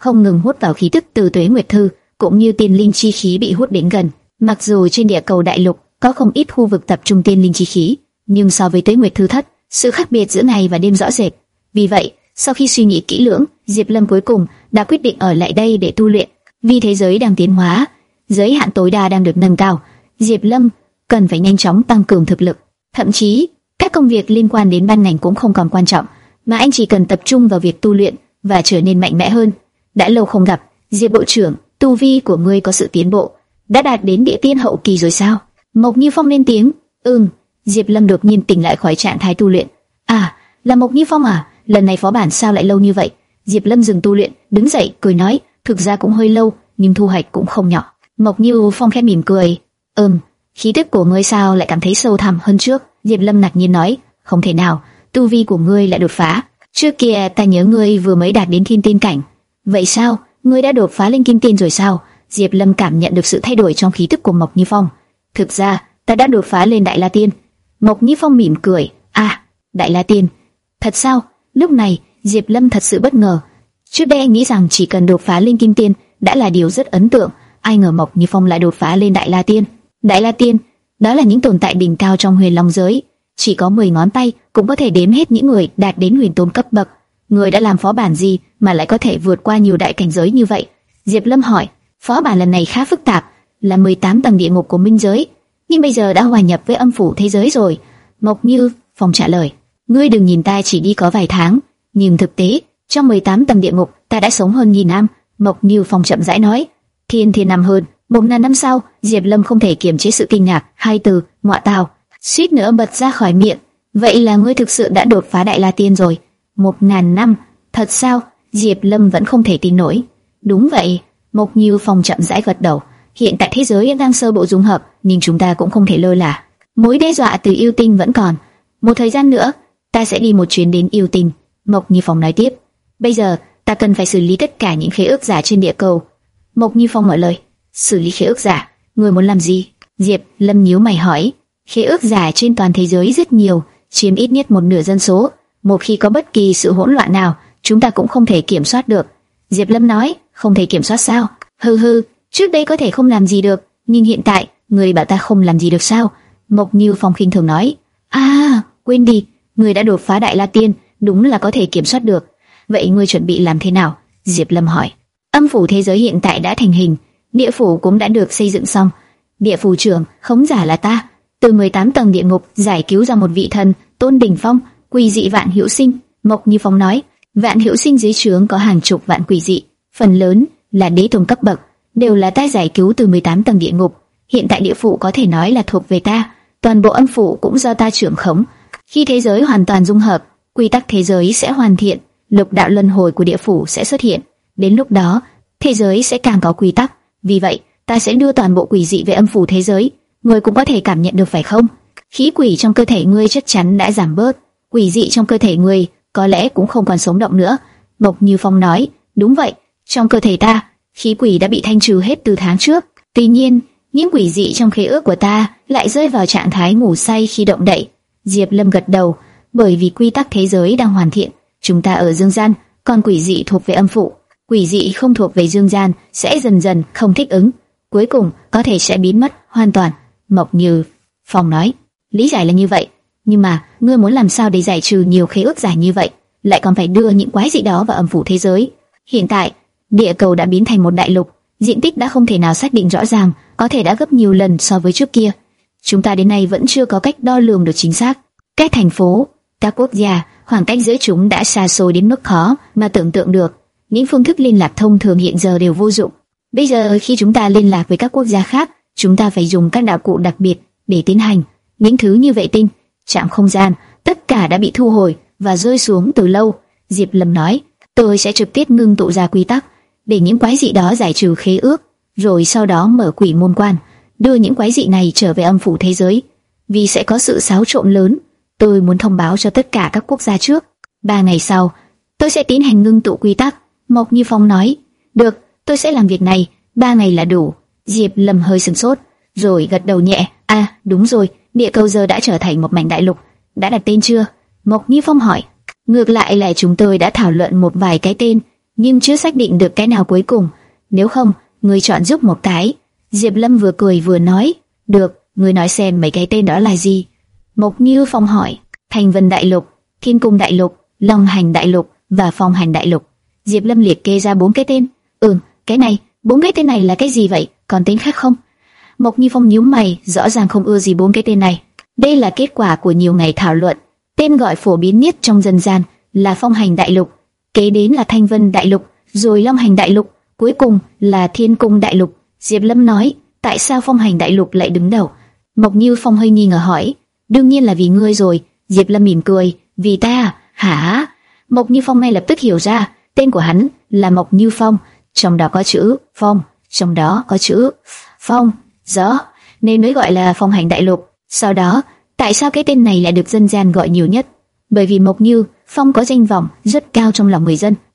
không ngừng hút vào khí tức từ Tuế Nguyệt Thư, cũng như tiên linh chi khí bị hút đến gần. Mặc dù trên địa cầu đại lục có không ít khu vực tập trung tiên linh chi khí, nhưng so với Tuế Nguyệt Thư thất, sự khác biệt giữa ngày và đêm rõ rệt. Vì vậy, sau khi suy nghĩ kỹ lưỡng, Diệp Lâm cuối cùng đã quyết định ở lại đây để tu luyện. Vì thế giới đang tiến hóa, giới hạn tối đa đang được nâng cao, Diệp Lâm cần phải nhanh chóng tăng cường thực lực. Thậm chí, các công việc liên quan đến ban ngành cũng không còn quan trọng, mà anh chỉ cần tập trung vào việc tu luyện và trở nên mạnh mẽ hơn. Đã lâu không gặp, Diệp bộ trưởng, tu vi của ngươi có sự tiến bộ, đã đạt đến địa tiên hậu kỳ rồi sao? Mộc Như Phong lên tiếng. Ừm. Diệp Lâm đột nhiên tỉnh lại khỏi trạng thái tu luyện. À, là Mộc Như Phong à? Lần này phó bản sao lại lâu như vậy? Diệp Lâm dừng tu luyện, đứng dậy cười nói, thực ra cũng hơi lâu, nhưng thu hoạch cũng không nhỏ. Mộc Như Phong khẽ mỉm cười. Ừm, khí tức của ngươi sao lại cảm thấy sâu thẳm hơn trước? Diệp Lâm ngạc nhiên nói, không thể nào, tu vi của ngươi lại đột phá. Trước kia ta nhớ ngươi vừa mới đạt đến thiên tiên cảnh. Vậy sao? Ngươi đã đột phá lên kim tiên rồi sao? Diệp Lâm cảm nhận được sự thay đổi trong khí tức của Mộc Như Phong. Thực ra, ta đã đột phá lên Đại La Tiên. Mộc Như Phong mỉm cười. À, Đại La Tiên. Thật sao? Lúc này, Diệp Lâm thật sự bất ngờ. Trước đây anh nghĩ rằng chỉ cần đột phá lên kim tiên đã là điều rất ấn tượng. Ai ngờ Mộc Như Phong lại đột phá lên Đại La Tiên. Đại La Tiên, đó là những tồn tại đỉnh cao trong Huyền Long giới. Chỉ có mười ngón tay cũng có thể đếm hết những người đạt đến huyền tôn cấp bậc. Người đã làm phó bản gì mà lại có thể vượt qua nhiều đại cảnh giới như vậy? Diệp Lâm hỏi. Phó bản lần này khá phức tạp, là mười tám tầng địa ngục của minh giới, nhưng bây giờ đã hòa nhập với âm phủ thế giới rồi. Mộc Như Phong trả lời. Ngươi đừng nhìn ta chỉ đi có vài tháng, nhưng thực tế trong mười tám tầng địa ngục ta đã sống hơn nghìn năm. Mộc Như Phong chậm rãi nói. Thiên thiên năm hơn, một ngàn năm sau. Diệp Lâm không thể kiềm chế sự kinh ngạc, hai từ ngọa tào suýt nữa bật ra khỏi miệng. Vậy là ngươi thực sự đã đột phá Đại La Tiên rồi? Một ngàn năm? Thật sao? Diệp Lâm vẫn không thể tin nổi. Đúng vậy. Mộc Như Phong chậm rãi gật đầu. Hiện tại thế giới đang sơ bộ dung hợp, nhưng chúng ta cũng không thể lơ là. Mối đe dọa từ yêu tinh vẫn còn. Một thời gian nữa, ta sẽ đi một chuyến đến yêu tinh. Mộc Như Phong nói tiếp. Bây giờ, ta cần phải xử lý tất cả những khế ước giả trên địa cầu. Mộc Như Phong mở lời. Xử lý khế ước giả? Người muốn làm gì? Diệp Lâm nhíu mày hỏi. Khế ước giả trên toàn thế giới rất nhiều, chiếm ít nhất một nửa dân số. Một khi có bất kỳ sự hỗn loạn nào, chúng ta cũng không thể kiểm soát được. Diệp Lâm nói. Không thể kiểm soát sao? Hừ hừ, trước đây có thể không làm gì được, nhưng hiện tại, người bảo ta không làm gì được sao? Mộc Như Phong khinh thường nói. À, quên đi, người đã đột phá Đại La Tiên, đúng là có thể kiểm soát được. Vậy ngươi chuẩn bị làm thế nào? Diệp Lâm hỏi. Âm phủ thế giới hiện tại đã thành hình, địa phủ cũng đã được xây dựng xong. Địa phủ trưởng, khống giả là ta, từ mười tám tầng địa ngục giải cứu ra một vị thần, Tôn đỉnh phong, quỷ dị Vạn Hữu Sinh. Mộc Như Phong nói. Vạn Hữu Sinh dưới trướng có hàng chục vạn quỷ dị, phần lớn là đế tôn cấp bậc, đều là ta giải cứu từ mười tám tầng địa ngục. Hiện tại địa phủ có thể nói là thuộc về ta, toàn bộ âm phủ cũng do ta trưởng khống. Khi thế giới hoàn toàn dung hợp, quy tắc thế giới sẽ hoàn thiện, lục đạo luân hồi của địa phủ sẽ xuất hiện. Đến lúc đó, thế giới sẽ càng có quy tắc. Vì vậy, ta sẽ đưa toàn bộ quỷ dị về âm phủ thế giới. Ngươi cũng có thể cảm nhận được phải không? Khí quỷ trong cơ thể ngươi chắc chắn đã giảm bớt, quỷ dị trong cơ thể ngươi có lẽ cũng không còn sống động nữa. Mộc Như Phong nói. Đúng vậy, trong cơ thể ta, khí quỷ đã bị thanh trừ hết từ tháng trước. Tuy nhiên, những quỷ dị trong khế ước của ta lại rơi vào trạng thái ngủ say khi động đậy. Diệp Lâm gật đầu. Bởi vì quy tắc thế giới đang hoàn thiện, chúng ta ở dương gian, còn quỷ dị thuộc về âm phủ. Quỷ dị không thuộc về dương gian sẽ dần dần không thích ứng, cuối cùng có thể sẽ biến mất hoàn toàn. Mộc Như Phong nói. Lý giải là như vậy, nhưng mà ngươi muốn làm sao để giải trừ nhiều khế ước giả như vậy, lại còn phải đưa những quái dị đó vào âm phủ thế giới? Hiện tại, địa cầu đã biến thành một đại lục, diện tích đã không thể nào xác định rõ ràng, có thể đã gấp nhiều lần so với trước kia. Chúng ta đến nay vẫn chưa có cách đo lường được chính xác. Các thành phố, các quốc gia, khoảng cách giữa chúng đã xa xôi đến mức khó mà tưởng tượng được. Những phương thức liên lạc thông thường hiện giờ đều vô dụng. Bây giờ khi chúng ta liên lạc với các quốc gia khác, chúng ta phải dùng các đạo cụ đặc biệt để tiến hành. Những thứ như vệ tinh, trạm không gian, tất cả đã bị thu hồi và rơi xuống từ lâu. Diệp Lâm nói. Tôi sẽ trực tiếp ngưng tụ ra quy tắc để những quái dị đó giải trừ khế ước, rồi sau đó mở quỷ môn quan, đưa những quái dị này trở về âm phủ thế giới. Vì sẽ có sự xáo trộn lớn, tôi muốn thông báo cho tất cả các quốc gia trước. Ba ngày sau, tôi sẽ tiến hành ngưng tụ quy tắc. Mộc Như Phong nói. Được, tôi sẽ làm việc này, ba ngày là đủ. Diệp Lâm hơi sửng sốt, rồi gật đầu nhẹ. À, đúng rồi, địa cầu giờ đã trở thành một mảnh đại lục. Đã đặt tên chưa? Mộc Như Phong hỏi. Ngược lại là chúng tôi đã thảo luận một vài cái tên, nhưng chưa xác định được cái nào cuối cùng. Nếu không, ngươi chọn giúp một cái. Diệp Lâm vừa cười vừa nói, được, ngươi nói xem mấy cái tên đó là gì? Mộc Như Phong hỏi. Thanh Vân Đại Lục, Thiên Cung Đại Lục, Long Hành Đại Lục và Phong Hành Đại Lục. Diệp Lâm liệt kê ra bốn cái tên. Ừm, cái này, bốn cái tên này là cái gì vậy? Còn tên khác không? Mộc Như Phong nhíu mày, rõ ràng không ưa gì bốn cái tên này. Đây là kết quả của nhiều ngày thảo luận. Tên gọi phổ biến nhất trong dân gian là Phong Hành Đại Lục, kế đến là Thanh Vân Đại Lục, rồi Long Hành Đại Lục, cuối cùng là Thiên Cung Đại Lục. Diệp Lâm nói, tại sao Phong Hành Đại Lục lại đứng đầu? Mộc Như Phong hơi nghi ngờ hỏi, đương nhiên là vì ngươi rồi. Diệp Lâm mỉm cười, vì ta? Hả? Mộc Như Phong ngay lập tức hiểu ra, tên của hắn là Mộc Như Phong, trong đó có chữ Phong, trong đó có chữ Phong, gió, nên mới gọi là Phong Hành Đại Lục. Sau đó, tại sao cái tên này lại được dân gian gọi nhiều nhất? Bởi vì Mộc Như Phong có danh vọng rất cao trong lòng người dân,